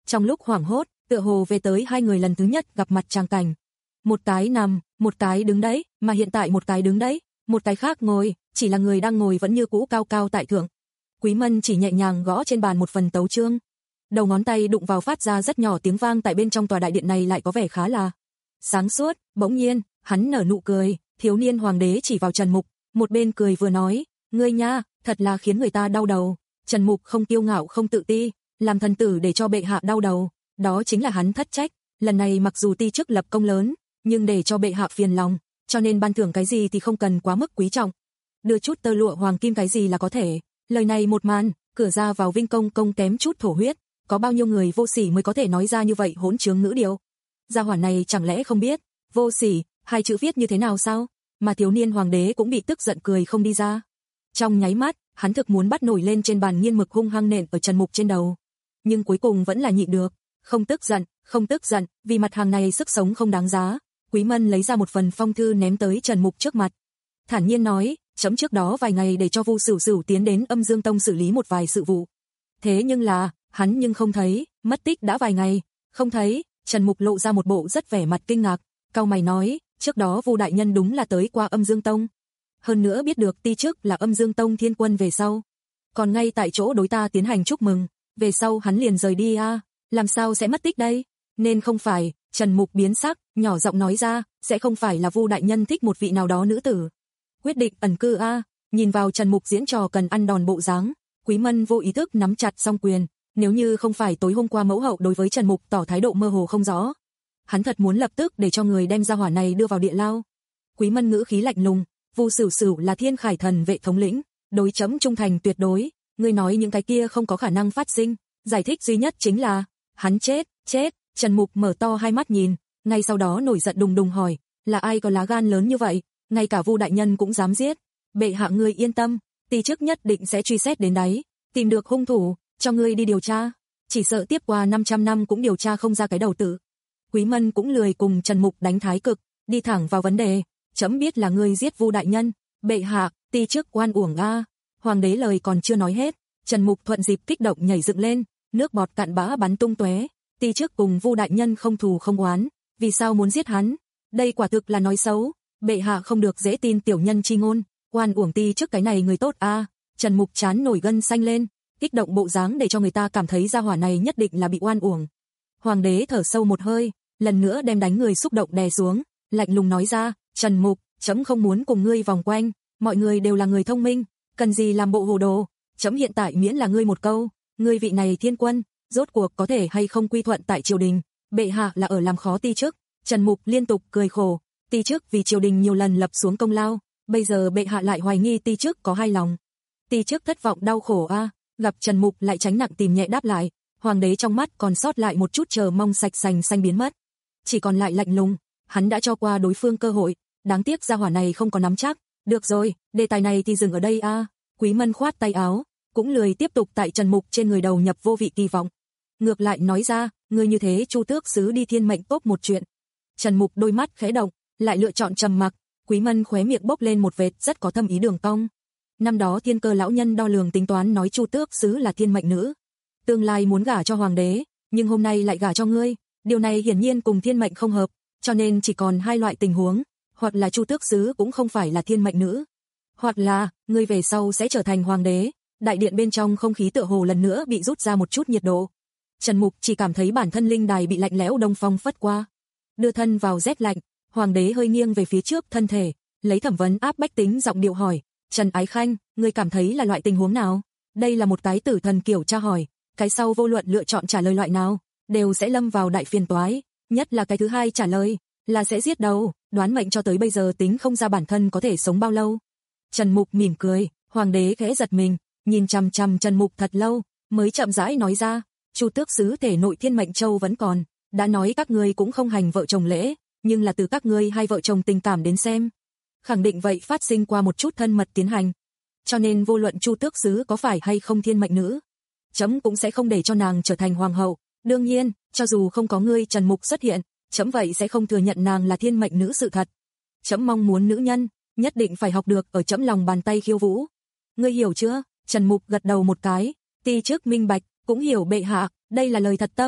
Trong lúc hoảng hốt, tựa hồ về tới hai người lần thứ nhất gặp mặt tràng cảnh. Một cái nằm, một cái đứng đấy, mà hiện tại một cái đứng đấy, một cái khác ngồi, chỉ là người đang ngồi vẫn như cũ cao cao tại thượng. Quý Mân chỉ nhẹ nhàng gõ trên bàn một phần tấu chương. Đầu ngón tay đụng vào phát ra rất nhỏ tiếng vang, tại bên trong tòa đại điện này lại có vẻ khá là sáng suốt. Bỗng nhiên, hắn nở nụ cười, thiếu niên hoàng đế chỉ vào Trần Mục, một bên cười vừa nói, ngươi nha, thật là khiến người ta đau đầu. Trần Mục không kiêu ngạo không tự ti, làm thần tử để cho bệ hạ đau đầu, đó chính là hắn thất trách. Lần này mặc dù ti chức lập công lớn, nhưng để cho bệ hạ phiền lòng, cho nên ban thưởng cái gì thì không cần quá mức quý trọng. Đưa chút tơ lụa hoàng kim cái gì là có thể. Lời này một màn, cửa ra vào Vinh Công công kém chút thổ huyết, có bao nhiêu người vô sỉ mới có thể nói ra như vậy hỗn trướng ngữ điệu. Gia hỏa này chẳng lẽ không biết, vô sỉ, hai chữ viết như thế nào sao? Mà thiếu niên hoàng đế cũng bị tức giận cười không đi ra. Trong nháy mắt, hắn thực muốn bắt nổi lên trên bàn nghiên mực hung hăng nện ở Trần Mục trên đầu. Nhưng cuối cùng vẫn là nhịn được, không tức giận, không tức giận, vì mặt hàng này sức sống không đáng giá. Quý Mân lấy ra một phần phong thư ném tới Trần Mục trước mặt. Thản nhiên nói, chấm trước đó vài ngày để cho Vu Sửu Sửu tiến đến Âm Dương Tông xử lý một vài sự vụ. Thế nhưng là, hắn nhưng không thấy, mất tích đã vài ngày, không thấy. Trần Mục lộ ra một bộ rất vẻ mặt kinh ngạc, cau mày nói, trước đó Vu đại nhân đúng là tới qua Âm Dương Tông. Hơn nữa biết được ti chức là Âm Dương Tông thiên quân về sau. Còn ngay tại chỗ đối ta tiến hành chúc mừng, về sau hắn liền rời đi a, à, làm sao sẽ mất tích đây? Nên không phải, Trần Mục biến sắc, nhỏ giọng nói ra, sẽ không phải là Vu đại nhân thích một vị nào đó nữ tử. Quyết định ẩn cư a, à. Nhìn vào Trần Mục diễn trò cần ăn đòn bộ dáng, Quý Mân vô ý thức nắm chặt song quyền, nếu như không phải tối hôm qua mẫu hậu đối với Trần Mục tỏ thái độ mơ hồ không rõ, hắn thật muốn lập tức để cho người đem ra hỏa này đưa vào địa lao. Quý Mân ngữ khí lạnh lùng, Vu Sửu Sửu là Thiên Khải Thần vệ thống lĩnh, đối chấm trung thành tuyệt đối, ngươi nói những cái kia không có khả năng phát sinh, giải thích duy nhất chính là hắn chết, chết. Trần Mục mở to hai mắt nhìn, ngay sau đó nổi giận đùng đùng hỏi, là ai có lá gan lớn như vậy, ngay cả Vu đại nhân cũng dám giết. Bệ hạ ngươi yên tâm, ti chức nhất định sẽ truy xét đến đáy, tìm được hung thủ, cho ngươi đi điều tra, chỉ sợ tiếp qua năm trăm năm cũng điều tra không ra cái đầu tử. Quý Mân cũng lười cùng Trần Mục đánh thái cực, đi thẳng vào vấn đề, chấm biết là ngươi giết Vu đại nhân, bệ hạ, ti chức oan uổng a. Hoàng đế lời còn chưa nói hết, Trần Mục thuận dịp kích động nhảy dựng lên, nước bọt cạn bã bắn tung tóe. Ti chức cùng Vu đại nhân không thù không oán, vì sao muốn giết hắn? Đây quả thực là nói xấu, bệ hạ không được dễ tin tiểu nhân chi ngôn, oan uổng ti chức cái này người tốt a. À. Trần Mục chán nổi gân xanh lên, kích động bộ dáng để cho người ta cảm thấy gia hỏa này nhất định là bị oan uổng. Hoàng đế thở sâu một hơi, lần nữa đem đánh người xúc động đè xuống, lạnh lùng nói ra, Trần Mục, chấm không muốn cùng ngươi vòng quanh, mọi người đều là người thông minh, cần gì làm bộ hồ đồ, chấm hiện tại miễn là ngươi một câu, ngươi vị này thiên quân, rốt cuộc có thể hay không quy thuận tại triều đình, bệ hạ là ở làm khó ti chức. Trần Mục liên tục cười khổ, ti chức vì triều đình nhiều lần lập xuống công lao, bây giờ bệ hạ lại hoài nghi ti chức có hai lòng. Ti chức thất vọng đau khổ a. À. Gặp Trần Mục lại tránh nặng tìm nhẹ đáp lại, hoàng đế trong mắt còn sót lại một chút chờ mong sạch sành xanh biến mất, chỉ còn lại lạnh lùng. Hắn đã cho qua đối phương cơ hội, đáng tiếc gia hỏa này không có nắm chắc. Được rồi, đề tài này thì dừng ở đây a. À. Quý Mân khoát tay áo, cũng lười tiếp tục tại Trần Mục trên người đầu nhập vô vị kỳ vọng. Ngược lại nói ra, ngươi như thế Chu Tước sứ đi thiên mệnh tốt một chuyện. Trần Mục đôi mắt khẽ động, lại lựa chọn trầm mặc. Quý Mân khóe miệng bốc lên một vệt rất có thâm ý đường cong. Năm đó Thiên Cơ lão nhân đo lường tính toán nói Chu Tước sứ là thiên mệnh nữ, tương lai muốn gả cho hoàng đế, nhưng hôm nay lại gả cho ngươi, điều này hiển nhiên cùng thiên mệnh không hợp, cho nên chỉ còn hai loại tình huống, hoặc là Chu Tước sứ cũng không phải là thiên mệnh nữ, hoặc là ngươi về sau sẽ trở thành hoàng đế. Đại điện bên trong không khí tựa hồ lần nữa bị rút ra một chút nhiệt độ. Trần Mục chỉ cảm thấy bản thân linh đài bị lạnh lẽo đông phong phất qua, đưa thân vào rét lạnh. Hoàng đế hơi nghiêng về phía trước thân thể, lấy thẩm vấn áp bách tính giọng điệu hỏi, Trần Ái Khanh, ngươi cảm thấy là loại tình huống nào? Đây là một cái tử thần kiểu tra hỏi, cái sau vô luận lựa chọn trả lời loại nào, đều sẽ lâm vào đại phiền toái, nhất là cái thứ hai trả lời, là sẽ giết đầu, đoán mệnh cho tới bây giờ tính không ra bản thân có thể sống bao lâu. Trần Mục mỉm cười, hoàng đế khẽ giật mình, nhìn chằm chằm Trần Mục thật lâu, mới chậm rãi nói ra, Chu Tước sứ thể nội thiên mệnh châu vẫn còn, đã nói các ngươi cũng không hành vợ chồng lễ, nhưng là từ các ngươi hai vợ chồng tình cảm đến xem, khẳng định vậy phát sinh qua một chút thân mật tiến hành. Cho nên vô luận Chu Tước sứ có phải hay không thiên mệnh nữ, chấm cũng sẽ không để cho nàng trở thành hoàng hậu. Đương nhiên, cho dù không có ngươi Trần Mục xuất hiện, chấm vậy sẽ không thừa nhận nàng là thiên mệnh nữ sự thật. Chấm mong muốn nữ nhân, nhất định phải học được ở chấm lòng bàn tay khiêu vũ. Ngươi hiểu chưa? Trần Mục gật đầu một cái, ti chức minh bạch, cũng hiểu bệ hạ, đây là lời thật tâm,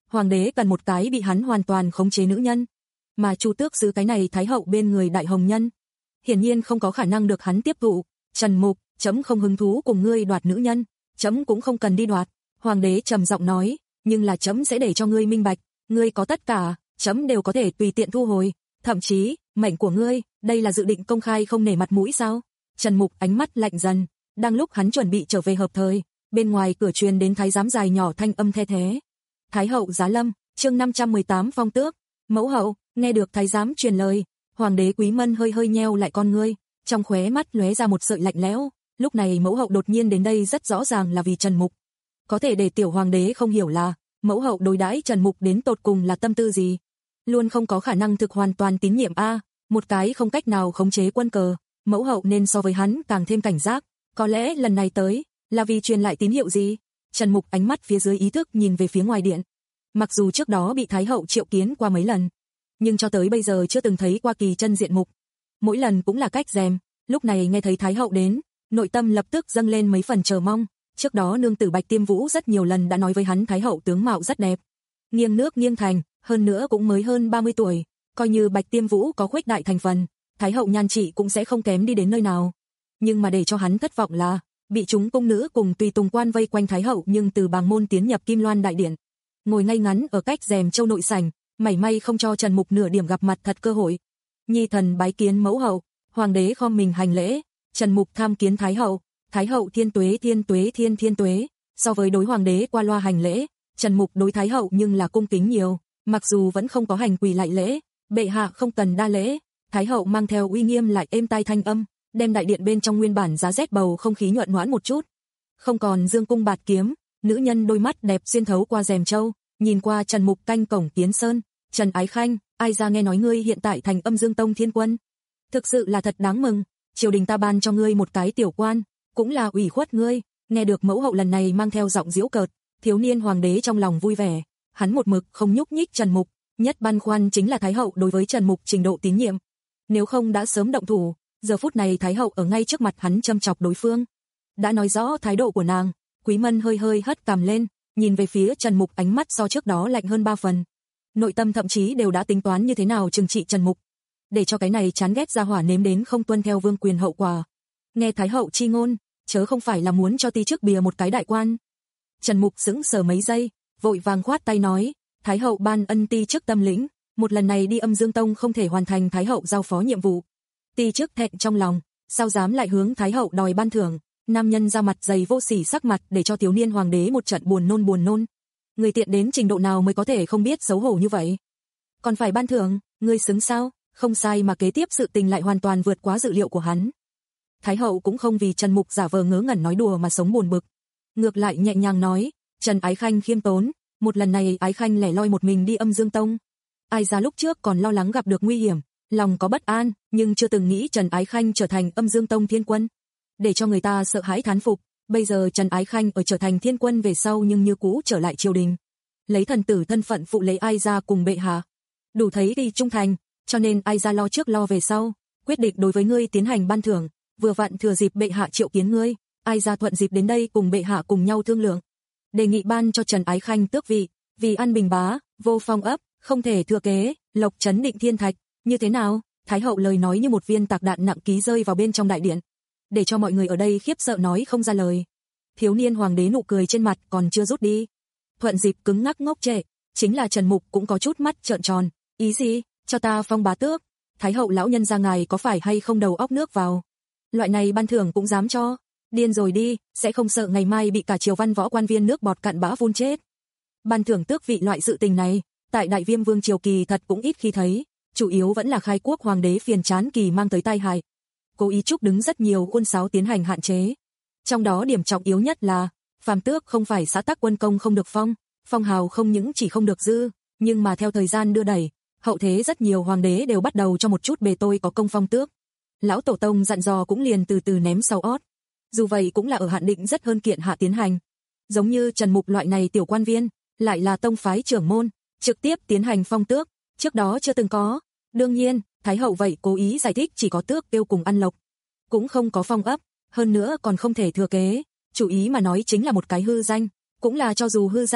Hoàng đế cần một cái bị hắn hoàn toàn khống chế nữ nhân, mà Chu Tước Sứ cái này thái hậu bên người đại hồng nhân, hiển nhiên không có khả năng được hắn tiếp thụ. Trần Mục, chấm không hứng thú cùng ngươi đoạt nữ nhân, chấm cũng không cần đi đoạt. Hoàng đế trầm giọng nói, nhưng là chấm sẽ để cho ngươi minh bạch, ngươi có tất cả, chấm đều có thể tùy tiện thu hồi, thậm chí, mệnh của ngươi, đây là dự định công khai không nể mặt mũi sao? Trần Mục ánh mắt lạnh dần, đang lúc hắn chuẩn bị trở về hợp thời, bên ngoài cửa truyền đến thái giám dài nhỏ thanh âm the thế. Thái hậu giá lâm, chương năm trăm mười tám phong tước, mẫu hậu, nghe được thái giám truyền lời, Hoàng đế Quý Mân hơi hơi nheo lại con ngươi, trong khóe mắt lóe ra một sợi lạnh lẽo, lúc này mẫu hậu đột nhiên đến đây rất rõ ràng là vì Trần Mục. Có thể để tiểu hoàng đế không hiểu là, mẫu hậu đối đãi Trần Mục đến tột cùng là tâm tư gì? Luôn không có khả năng thực hoàn toàn tín nhiệm a, một cái không cách nào khống chế quân cờ, mẫu hậu nên so với hắn càng thêm cảnh giác, có lẽ lần này tới là vì truyền lại tín hiệu gì? Trần Mục ánh mắt phía dưới ý thức nhìn về phía ngoài điện. Mặc dù trước đó bị thái hậu triệu kiến qua mấy lần, nhưng cho tới bây giờ chưa từng thấy qua kỳ chân diện mục. Mỗi lần cũng là cách rèm, lúc này nghe thấy thái hậu đến, nội tâm lập tức dâng lên mấy phần chờ mong. Trước đó nương tử Bạch Tiêm Vũ rất nhiều lần đã nói với hắn thái hậu tướng mạo rất đẹp, nghiêng nước nghiêng thành, hơn nữa cũng mới hơn ba mươi tuổi, coi như Bạch Tiêm Vũ có khuếch đại thành phần, thái hậu nhan trị cũng sẽ không kém đi đến nơi nào. Nhưng mà để cho hắn thất vọng là, bị chúng cung nữ cùng tùy tùng quan vây quanh thái hậu nhưng từ bàng môn tiến nhập Kim Loan đại điện, ngồi ngay ngắn ở cách rèm châu nội sảnh, mảy may không cho Trần Mục nửa điểm gặp mặt thật cơ hội. Nhi thần bái kiến mẫu hậu. Hoàng đế khom mình hành lễ. Trần Mục tham kiến thái hậu. Thái hậu thiên tuế thiên tuế thiên thiên tuế. So với đối hoàng đế qua loa hành lễ, Trần Mục đối thái hậu nhưng là cung kính nhiều, mặc dù vẫn không có hành quỳ lại lễ, bệ hạ không cần đa lễ. Thái hậu mang theo uy nghiêm lại êm tai thanh âm, đem đại điện bên trong nguyên bản giá rét bầu không khí nhuận nhoãn một chút. Không còn dương cung bạt kiếm, nữ nhân đôi mắt đẹp xuyên thấu qua rèm châu, nhìn qua Trần Mục canh cổng tiến sơn. Trần Ái Khanh, ai ra nghe nói ngươi hiện tại thành Âm Dương Tông thiên quân, thực sự là thật đáng mừng, triều đình ta ban cho ngươi một cái tiểu quan, cũng là ủy khuất ngươi. Nghe được mẫu hậu lần này mang theo giọng giễu cợt, thiếu niên hoàng đế trong lòng vui vẻ, hắn một mực không nhúc nhích Trần Mục, nhất băn khoăn chính là thái hậu đối với Trần Mục trình độ tín nhiệm, nếu không đã sớm động thủ, giờ phút này thái hậu ở ngay trước mặt hắn châm chọc đối phương. Đã nói rõ thái độ của nàng, Quý Mân hơi hơi hất cằm lên, nhìn về phía Trần Mục ánh mắt so trước đó lạnh hơn ba phần. Nội tâm thậm chí đều đã tính toán như thế nào trừng trị Trần Mục, để cho cái này chán ghét ra hỏa nếm đến không tuân theo vương quyền hậu quả. Nghe thái hậu chi ngôn, chớ không phải là muốn cho ti trước bìa một cái đại quan. Trần Mục sững sờ mấy giây, vội vàng khoát tay nói, thái hậu ban ân ti trước tâm lĩnh, một lần này đi Âm Dương Tông không thể hoàn thành thái hậu giao phó nhiệm vụ. Ti trước thẹn trong lòng, sao dám lại hướng thái hậu đòi ban thưởng. Nam nhân ra mặt dày vô sỉ sắc mặt để cho thiếu niên hoàng đế một trận buồn nôn buồn nôn. Người tiện đến trình độ nào mới có thể không biết xấu hổ như vậy? Còn phải ban thưởng, ngươi xứng sao? Không sai, mà kế tiếp sự tình lại hoàn toàn vượt quá dự liệu của hắn. Thái hậu cũng không vì Trần Mục giả vờ ngớ ngẩn nói đùa mà sống buồn bực, ngược lại nhẹ nhàng nói, Trần Ái Khanh khiêm tốn, một lần này Ái Khanh lẻ loi một mình đi Âm Dương Tông. Ai ra lúc trước còn lo lắng gặp được nguy hiểm, lòng có bất an, nhưng chưa từng nghĩ Trần Ái Khanh trở thành Âm Dương Tông thiên quân, để cho người ta sợ hãi thán phục. Bây giờ Trần Ái Khanh ở trở thành thiên quân về sau nhưng như cũ trở lại triều đình, lấy thần tử thân phận phụ lấy Ai ra cùng bệ hạ, đủ thấy đi trung thành, cho nên Ai ra lo trước lo về sau, quyết định đối với ngươi tiến hành ban thưởng, vừa vặn thừa dịp bệ hạ triệu kiến ngươi, Ai ra thuận dịp đến đây cùng bệ hạ cùng nhau thương lượng, đề nghị ban cho Trần Ái Khanh tước vị, vì an bình bá, vô phong ấp, không thể thừa kế, lộc trấn định thiên thạch, như thế nào? Thái hậu lời nói như một viên tạc đạn nặng ký rơi vào bên trong đại điện, để cho mọi người ở đây khiếp sợ nói không ra lời. Thiếu niên hoàng đế nụ cười trên mặt còn chưa rút đi, thuận dịp cứng ngắc ngốc trệ, chính là Trần Mục cũng có chút mắt trợn tròn, ý gì, cho ta phong bá tước? Thái hậu lão nhân gia ngài có phải hay không đầu óc nước vào? Loại này ban thưởng cũng dám cho? Điên rồi đi, sẽ không sợ ngày mai bị cả triều văn võ quan viên nước bọt cặn bã vun chết. Ban thưởng tước vị loại sự tình này, tại Đại Viêm Vương triều kỳ thật cũng ít khi thấy, chủ yếu vẫn là khai quốc hoàng đế phiền chán kỳ mang tới tai hại. Cố ý chúc đứng rất nhiều khuôn sáo tiến hành hạn chế. Trong đó điểm trọng yếu nhất là, phàm tước không phải xã tắc quân công không được phong, phong hào không những chỉ không được dư, nhưng mà theo thời gian đưa đẩy, hậu thế rất nhiều hoàng đế đều bắt đầu cho một chút bề tôi có công phong tước. Lão tổ tông dặn dò cũng liền từ từ ném sau ót. Dù vậy cũng là ở hạn định rất hơn kiện hạ tiến hành. Giống như Trần Mục loại này tiểu quan viên, lại là tông phái trưởng môn, trực tiếp tiến hành phong tước, trước đó chưa từng có. Đương nhiên, Thái hậu vậy cố ý giải thích chỉ có tước tiêu cùng ăn lộc, cũng không có phong ấp, hơn nữa còn không thể thừa kế, chủ ý mà nói chính là một cái hư danh, cũng là cho dù hư danh,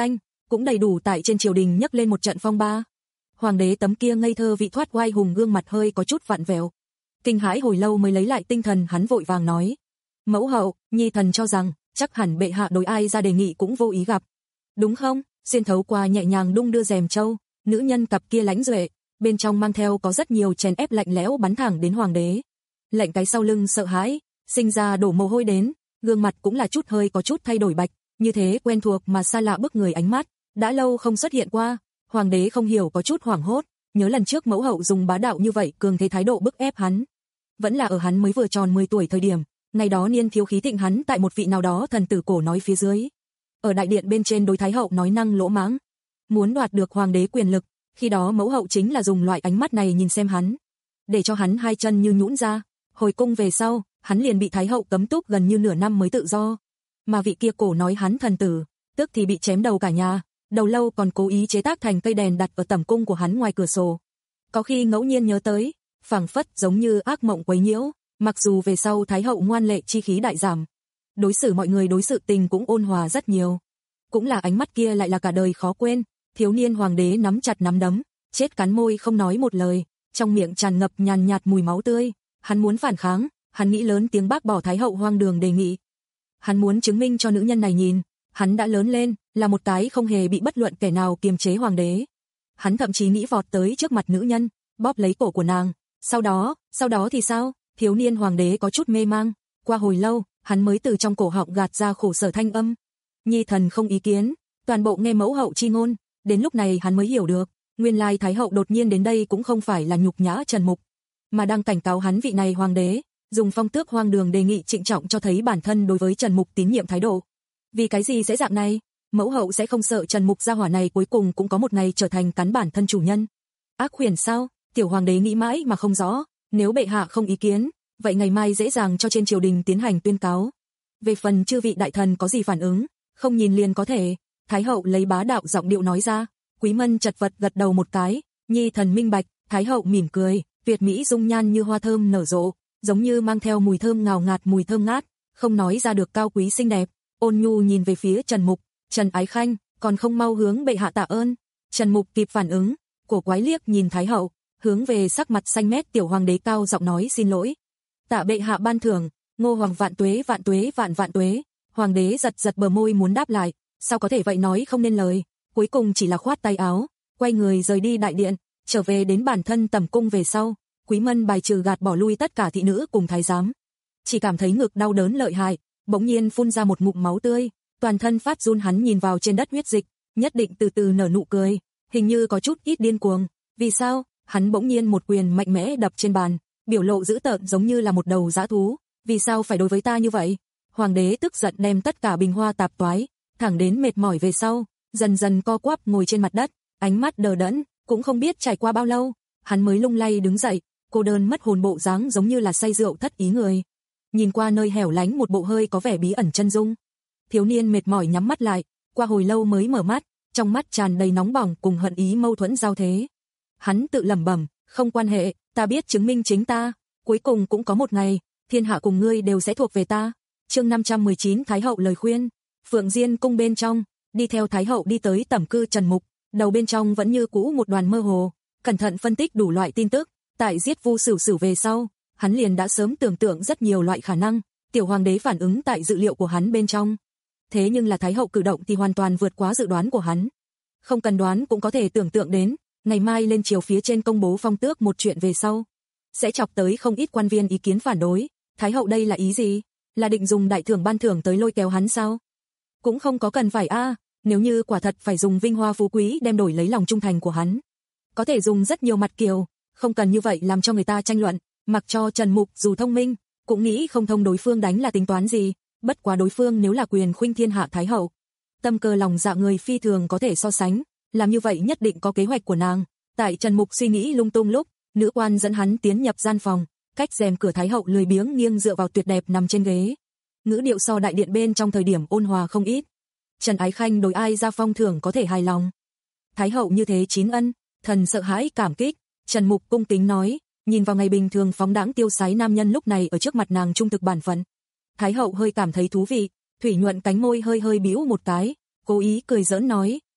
cũng đầy đủ tại trên triều đình nhấc lên một trận phong ba. Hoàng đế tấm kia ngây thơ vị thoát oai hùng gương mặt hơi có chút vặn vẹo. Kinh hãi hồi lâu mới lấy lại tinh thần, hắn vội vàng nói: "Mẫu hậu, nhi thần cho rằng chắc hẳn bệ hạ đối ai ra đề nghị cũng vô ý gặp. Đúng không?" Xuyên thấu qua nhẹ nhàng đung đưa rèm châu, nữ nhân cặp kia lãnh duệ, bên trong mang theo có rất nhiều chèn ép lạnh lẽo bắn thẳng đến hoàng đế. Lệnh cái sau lưng sợ hãi, sinh ra đổ mồ hôi đến, gương mặt cũng là chút hơi có chút thay đổi bạch, như thế quen thuộc mà xa lạ bức người ánh mắt, đã lâu không xuất hiện qua. Hoàng đế không hiểu có chút hoảng hốt, nhớ lần trước mẫu hậu dùng bá đạo như vậy cường thế thái độ bức ép hắn. Vẫn là ở hắn mới vừa tròn mười tuổi thời điểm, ngày đó niên thiếu khí thịnh hắn tại một vị nào đó thần tử cổ nói phía dưới. Ở đại điện bên trên đối thái hậu nói năng lỗ mãng, muốn đoạt được hoàng đế quyền lực, khi đó mẫu hậu chính là dùng loại ánh mắt này nhìn xem hắn, để cho hắn hai chân như nhũn ra. Hồi cung về sau, hắn liền bị thái hậu cấm túc gần như nửa năm mới tự do. Mà vị kia cổ nói hắn thần tử, tức thì bị chém đầu cả nhà, đầu lâu còn cố ý chế tác thành cây đèn đặt ở tẩm cung của hắn ngoài cửa sổ. Có khi ngẫu nhiên nhớ tới, phảng phất giống như ác mộng quấy nhiễu, mặc dù về sau thái hậu ngoan lệ chi khí đại giảm, đối xử mọi người đối sự tình cũng ôn hòa rất nhiều. Cũng là ánh mắt kia lại là cả đời khó quên. Thiếu niên hoàng đế nắm chặt nắm đấm, chết cắn môi không nói một lời, trong miệng tràn ngập nhàn nhạt mùi máu tươi. Hắn muốn phản kháng, hắn nghĩ lớn tiếng bác bỏ thái hậu hoang đường đề nghị. Hắn muốn chứng minh cho nữ nhân này nhìn, hắn đã lớn lên, là một cái không hề bị bất luận kẻ nào kiềm chế hoàng đế. Hắn thậm chí nghĩ vọt tới trước mặt nữ nhân, bóp lấy cổ của nàng. Sau đó, sau đó thì sao? Thiếu niên hoàng đế có chút mê mang, qua hồi lâu, hắn mới từ trong cổ họng gạt ra khổ sở thanh âm. Nhi thần không ý kiến, toàn bộ nghe mẫu hậu chi ngôn. Đến lúc này hắn mới hiểu được, nguyên lai thái hậu đột nhiên đến đây cũng không phải là nhục nhã Trần Mục, mà đang cảnh cáo hắn vị này hoàng đế, dùng phong tước hoang đường đề nghị trịnh trọng cho thấy bản thân đối với Trần Mục tín nhiệm thái độ. Vì cái gì sẽ dạng này? Mẫu hậu sẽ không sợ Trần Mục gia hỏa này cuối cùng cũng có một ngày trở thành cắn bản thân chủ nhân? Ác khuyển sao? Tiểu hoàng đế nghĩ mãi mà không rõ, nếu bệ hạ không ý kiến, vậy ngày mai dễ dàng cho trên triều đình tiến hành tuyên cáo. Về phần chư vị đại thần có gì phản ứng, không nhìn liền có thể. Thái hậu lấy bá đạo giọng điệu nói ra. Quý Mân chật vật gật đầu một cái, nhi thần minh bạch. Thái hậu mỉm cười, tuyệt mỹ dung nhan như hoa thơm nở rộ, giống như mang theo mùi thơm ngào ngạt mùi thơm ngát, không nói ra được cao quý xinh đẹp. Ôn nhu nhìn về phía Trần Mục, Trần Ái Khanh, còn không mau hướng bệ hạ tạ ơn. Trần Mục kịp phản ứng, cổ quái liếc nhìn Thái hậu, hướng về sắc mặt xanh mét tiểu hoàng đế cao giọng nói xin lỗi. Tạ bệ hạ ban thưởng, Ngô hoàng vạn tuế vạn tuế vạn vạn tuế. Hoàng đế giật giật bờ môi muốn đáp lại, sao có thể vậy nói không nên lời, cuối cùng chỉ là khoát tay áo, quay người rời đi đại điện, trở về đến bản thân tẩm cung về sau, Quý Mân bài trừ gạt bỏ lui tất cả thị nữ cùng thái giám. Chỉ cảm thấy ngực đau đớn lợi hại, bỗng nhiên phun ra một ngụm máu tươi, toàn thân phát run, hắn nhìn vào trên đất huyết dịch, nhất định từ từ nở nụ cười, hình như có chút ít điên cuồng. Vì sao? Hắn bỗng nhiên một quyền mạnh mẽ đập trên bàn, biểu lộ dữ tợn giống như là một đầu dã thú. Vì sao phải đối với ta như vậy? Hoàng đế tức giận đem tất cả bình hoa tạp toái, thẳng đến mệt mỏi về sau, dần dần co quắp ngồi trên mặt đất, ánh mắt đờ đẫn, cũng không biết trải qua bao lâu, hắn mới lung lay đứng dậy, cô đơn mất hồn bộ dáng giống như là say rượu thất ý người. Nhìn qua nơi hẻo lánh một bộ hơi có vẻ bí ẩn chân dung. Thiếu niên mệt mỏi nhắm mắt lại, qua hồi lâu mới mở mắt, trong mắt tràn đầy nóng bỏng cùng hận ý mâu thuẫn giao thế. Hắn tự lẩm bẩm, không quan hệ, ta biết chứng minh chính ta, cuối cùng cũng có một ngày, thiên hạ cùng ngươi đều sẽ thuộc về ta. Chương năm trăm mười chín Thái hậu lời khuyên. Phượng Diên cung bên trong, đi theo Thái hậu đi tới tẩm cư Trần Mục, đầu bên trong vẫn như cũ một đoàn mơ hồ, cẩn thận phân tích đủ loại tin tức, tại giết Vu Sửu Sửu về sau, hắn liền đã sớm tưởng tượng rất nhiều loại khả năng, tiểu hoàng đế phản ứng tại dự liệu của hắn bên trong. Thế nhưng là Thái hậu cử động thì hoàn toàn vượt quá dự đoán của hắn. Không cần đoán cũng có thể tưởng tượng đến, ngày mai lên triều phía trên công bố phong tước một chuyện về sau, sẽ chọc tới không ít quan viên ý kiến phản đối. Thái hậu đây là ý gì? Là định dùng đại thưởng ban thưởng tới lôi kéo hắn sao? Cũng không có cần phải a, nếu như quả thật phải dùng vinh hoa phú quý đem đổi lấy lòng trung thành của hắn, có thể dùng rất nhiều mặt kiều, không cần như vậy làm cho người ta tranh luận, mặc cho Trần Mục dù thông minh, cũng nghĩ không thông đối phương đánh là tính toán gì, bất quá đối phương nếu là quyền khuynh thiên hạ Thái hậu, tâm cơ lòng dạ người phi thường có thể so sánh, làm như vậy nhất định có kế hoạch của nàng. Tại Trần Mục suy nghĩ lung tung lúc, nữ quan dẫn hắn tiến nhập gian phòng, cách rèm cửa Thái hậu lười biếng nghiêng dựa vào tuyệt đẹp nằm trên ghế. Ngữ điệu so đại điện bên trong thời điểm ôn hòa không ít. Trần Ái Khanh đối ai ra phong thưởng có thể hài lòng. Thái hậu như thế chín ân, thần sợ hãi cảm kích. Trần Mục cung kính nói, nhìn vào ngày bình thường phóng đãng tiêu sái nam nhân lúc này ở trước mặt nàng trung thực bản phận. Thái hậu hơi cảm thấy thú vị, thủy nhuận cánh môi hơi hơi bĩu một cái, cố ý cười giỡn nói,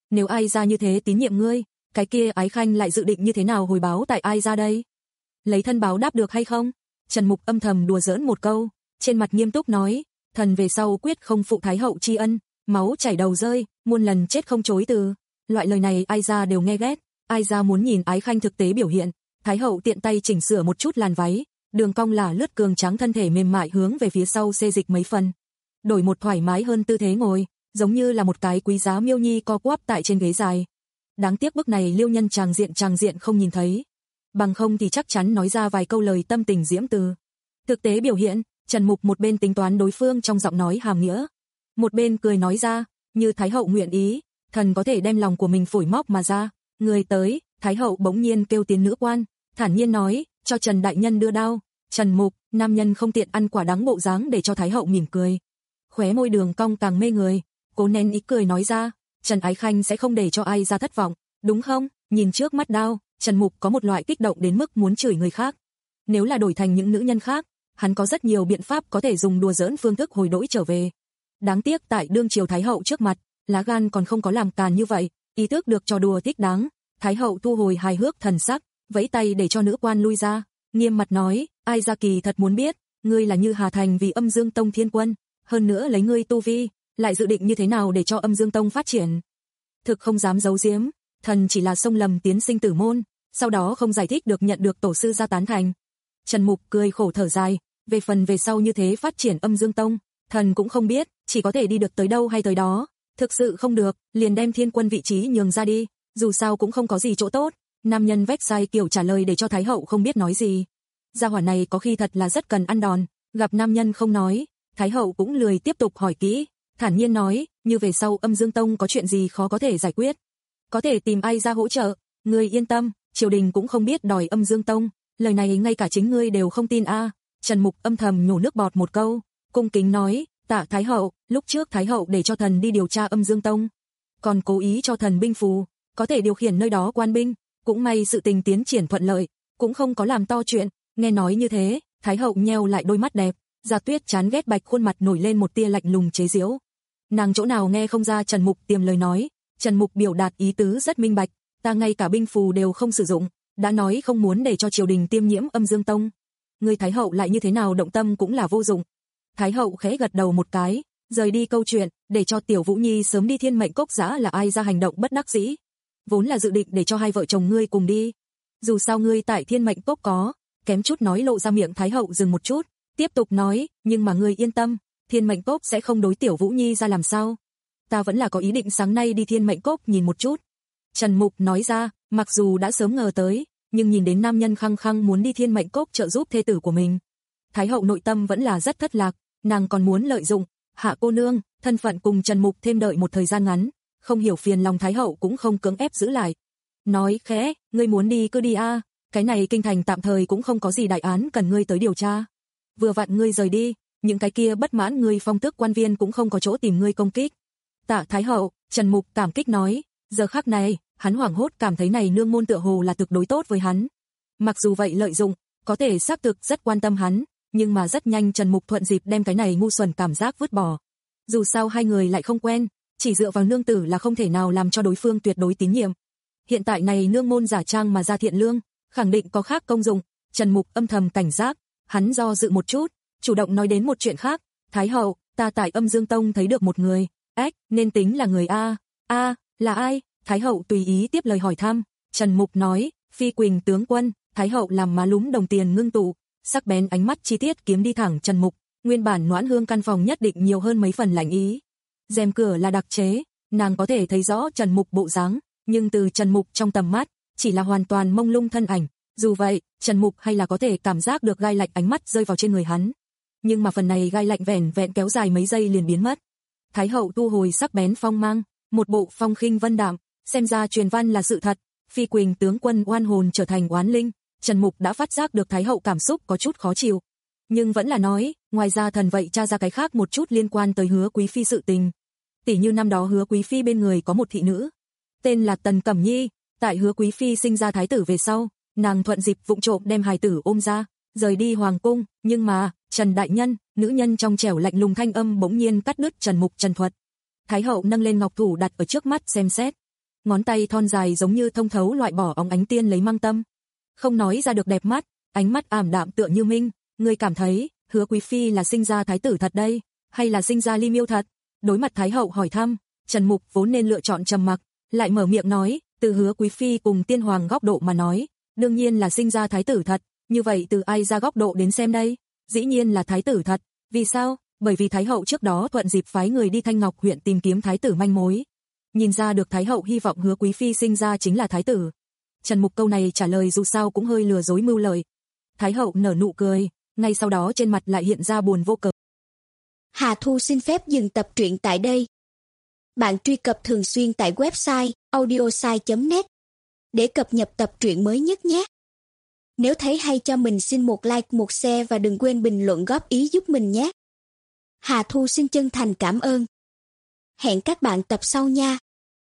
Nếu Ai gia như thế tín nhiệm ngươi, cái kia Ái Khanh lại dự định như thế nào hồi báo tại Ai gia đây? Lấy thân báo đáp được hay không? Trần Mục âm thầm đùa giỡn một câu, trên mặt nghiêm túc nói, thần về sau quyết không phụ Thái hậu tri ân, máu chảy đầu rơi, muôn lần chết không chối từ. Loại lời này Ai gia đều nghe ghét, Ai gia muốn nhìn Ái Khanh thực tế biểu hiện. Thái hậu tiện tay chỉnh sửa một chút làn váy, đường cong là lướt cường tráng thân thể mềm mại hướng về phía sau xê dịch mấy phần, đổi một thoải mái hơn tư thế ngồi, giống như là một cái quý giá miêu nhi co quắp tại trên ghế dài. Đáng tiếc bức này Liêu Nhân tràng diện tràng diện không nhìn thấy, bằng không thì chắc chắn nói ra vài câu lời tâm tình diễm từ. Thực tế biểu hiện, Trần Mục một bên tính toán đối phương trong giọng nói hàm nghĩa, một bên cười nói ra, như Thái hậu nguyện ý, thần có thể đem lòng của mình phổi móc mà ra. Người tới, Thái hậu bỗng nhiên kêu tiến nữ quan, thản nhiên nói, cho Trần đại nhân đưa đao. Trần Mục, nam nhân không tiện ăn quả đắng bộ dáng để cho Thái hậu mỉm cười, khóe môi đường cong càng mê người, cố nén ý cười nói ra, Trần Ái Khanh sẽ không để cho Ai gia thất vọng, đúng không? Nhìn trước mắt đao, Trần Mục có một loại kích động đến mức muốn chửi người khác. Nếu là đổi thành những nữ nhân khác, hắn có rất nhiều biện pháp có thể dùng đùa giỡn phương thức hồi đỗi trở về. Đáng tiếc tại đương triều Thái hậu trước mặt, lá gan còn không có làm càn như vậy, ý thức được trò đùa thích đáng. Thái hậu thu hồi hài hước thần sắc, vẫy tay để cho nữ quan lui ra, nghiêm mặt nói, Ai gia kỳ thật muốn biết, ngươi là như Hà Thành vì Âm Dương Tông thiên quân, hơn nữa lấy ngươi tu vi, lại dự định như thế nào để cho Âm Dương Tông phát triển. Thực không dám giấu giếm, thần chỉ là xông lầm tiến sinh tử môn, sau đó không giải thích được nhận được tổ sư gia tán thành. Trần Mục cười khổ thở dài, về phần về sau như thế phát triển Âm Dương Tông, thần cũng không biết, chỉ có thể đi được tới đâu hay tới đó, thực sự không được, liền đem thiên quân vị trí nhường ra đi, dù sao cũng không có gì chỗ tốt. Nam nhân vách sai kiểu trả lời để cho Thái hậu không biết nói gì. Gia hỏa này có khi thật là rất cần ăn đòn, gặp nam nhân không nói, Thái hậu cũng lười tiếp tục hỏi kỹ, thản nhiên nói, như về sau Âm Dương Tông có chuyện gì khó có thể giải quyết, có thể tìm Ai gia hỗ trợ, ngươi yên tâm, triều đình cũng không biết đòi Âm Dương Tông, lời này ngay cả chính ngươi đều không tin a. À. Trần Mục âm thầm nhổ nước bọt một câu, cung kính nói, tạ Thái hậu, lúc trước Thái hậu để cho thần đi điều tra Âm Dương Tông, còn cố ý cho thần binh phù, có thể điều khiển nơi đó quan binh, cũng may sự tình tiến triển thuận lợi, cũng không có làm to chuyện. Nghe nói như thế, Thái hậu nheo lại đôi mắt đẹp, Gia Tuyết chán ghét bạch khuôn mặt nổi lên một tia lạnh lùng chế giễu. Nàng chỗ nào nghe không ra Trần Mục tiềm lời nói, Trần Mục biểu đạt ý tứ rất minh bạch, ta ngay cả binh phù đều không sử dụng, đã nói không muốn để cho triều đình tiêm nhiễm Âm Dương Tông. Người Thái hậu lại như thế nào động tâm cũng là vô dụng. Thái hậu khẽ gật đầu một cái, rời đi câu chuyện, để cho Tiểu Vũ Nhi sớm đi Thiên Mệnh Cốc giã là Ai gia hành động bất đắc dĩ. Vốn là dự định để cho hai vợ chồng ngươi cùng đi. Dù sao ngươi tại Thiên Mệnh Cốc có, kém chút nói lộ ra miệng. Thái hậu dừng một chút, tiếp tục nói, nhưng mà ngươi yên tâm, Thiên Mệnh Cốc sẽ không đối Tiểu Vũ Nhi ra làm sao. Ta vẫn là có ý định sáng nay đi Thiên Mệnh Cốc nhìn một chút. Trần Mục nói ra, mặc dù đã sớm ngờ tới, nhưng nhìn đến nam nhân khăng khăng muốn đi Thiên Mệnh Cốc trợ giúp thê tử của mình, Thái hậu nội tâm vẫn là rất thất lạc, nàng còn muốn lợi dụng Hạ cô nương, thân phận cùng Trần Mục thêm đợi một thời gian ngắn, không hiểu phiền lòng Thái hậu cũng không cưỡng ép giữ lại. Nói khẽ, ngươi muốn đi cứ đi a, à, cái này kinh thành tạm thời cũng không có gì đại án cần ngươi tới điều tra. Vừa vặn ngươi rời đi, những cái kia bất mãn ngươi phong tước quan viên cũng không có chỗ tìm ngươi công kích. Tạ Thái hậu, Trần Mục cảm kích nói, giờ khắc này, hắn hoảng hốt cảm thấy này nương môn tựa hồ là thực đối tốt với hắn. Mặc dù vậy lợi dụng, có thể xác thực rất quan tâm hắn, nhưng mà rất nhanh Trần Mục thuận dịp đem cái này ngu xuẩn cảm giác vứt bỏ. Dù sao hai người lại không quen, chỉ dựa vào nương tử là không thể nào làm cho đối phương tuyệt đối tín nhiệm. Hiện tại này nương môn giả trang mà ra thiện lương, khẳng định có khác công dụng. Trần Mục âm thầm cảnh giác, hắn do dự một chút, chủ động nói đến một chuyện khác, Thái hậu, ta tại Âm Dương Tông thấy được một người, ếch, nên tính là người a. A, là ai? Thái hậu tùy ý tiếp lời hỏi thăm. Trần Mục nói, Phi Quỳnh tướng quân. Thái hậu làm má lúm đồng tiền ngưng tụ, sắc bén ánh mắt chi tiết kiếm đi thẳng Trần Mục, nguyên bản Noãn Hương căn phòng nhất định nhiều hơn mấy phần lạnh ý. Rèm cửa là đặc chế, nàng có thể thấy rõ Trần Mục bộ dáng, nhưng từ Trần Mục trong tầm mắt, chỉ là hoàn toàn mông lung thân ảnh. Dù vậy, Trần Mục hay là có thể cảm giác được gai lạnh ánh mắt rơi vào trên người hắn. Nhưng mà phần này gai lạnh vẻn vẹn kéo dài mấy giây liền biến mất. Thái hậu thu hồi sắc bén phong mang, một bộ phong khinh vân đạm, xem ra truyền văn là sự thật, Phi Quỳnh tướng quân oan hồn trở thành oán linh. Trần Mục đã phát giác được Thái hậu cảm xúc có chút khó chịu, nhưng vẫn là nói, ngoài ra thần vậy tra ra cái khác một chút liên quan tới Hứa quý phi sự tình. Tỷ như năm đó Hứa quý phi bên người có một thị nữ, tên là Tần Cẩm Nhi, tại Hứa quý phi sinh ra thái tử về sau, nàng thuận dịp vụng trộm đem hài tử ôm ra, rời đi hoàng cung, nhưng mà, Trần đại nhân, nữ nhân trong trẻo lạnh lùng thanh âm bỗng nhiên cắt đứt Trần Mục trần thuật. Thái hậu nâng lên ngọc thủ đặt ở trước mắt xem xét, ngón tay thon dài giống như thông thấu loại bỏ óng ánh tiên lấy mang tâm. Không nói ra được đẹp mắt, ánh mắt ảm đạm tựa như minh, ngươi cảm thấy, Hứa quý phi là sinh ra thái tử thật đây, hay là sinh ra Ly Miêu thật? Đối mặt thái hậu hỏi thăm, Trần Mục vốn nên lựa chọn trầm mặc, lại mở miệng nói, từ Hứa quý phi cùng tiên hoàng góc độ mà nói, đương nhiên là sinh ra thái tử thật, như vậy từ ai ra góc độ đến xem đây? Dĩ nhiên là thái tử thật, vì sao? Bởi vì thái hậu trước đó thuận dịp phái người đi Thanh Ngọc huyện tìm kiếm thái tử manh mối. Nhìn ra được thái hậu hy vọng Hứa quý phi sinh ra chính là thái tử. Trần Mục câu này trả lời dù sao cũng hơi lừa dối mưu lời. Thái hậu nở nụ cười, ngay sau đó trên mặt lại hiện ra buồn vô cớ. Hà Thu xin phép dừng tập truyện tại đây. Bạn truy cập thường xuyên tại website audiosai chấm net để cập nhật tập truyện mới nhất nhé. Nếu thấy hay cho mình xin một like, một share và đừng quên bình luận góp ý giúp mình nhé. Hà Thu xin chân thành cảm ơn. Hẹn các bạn tập sau nha.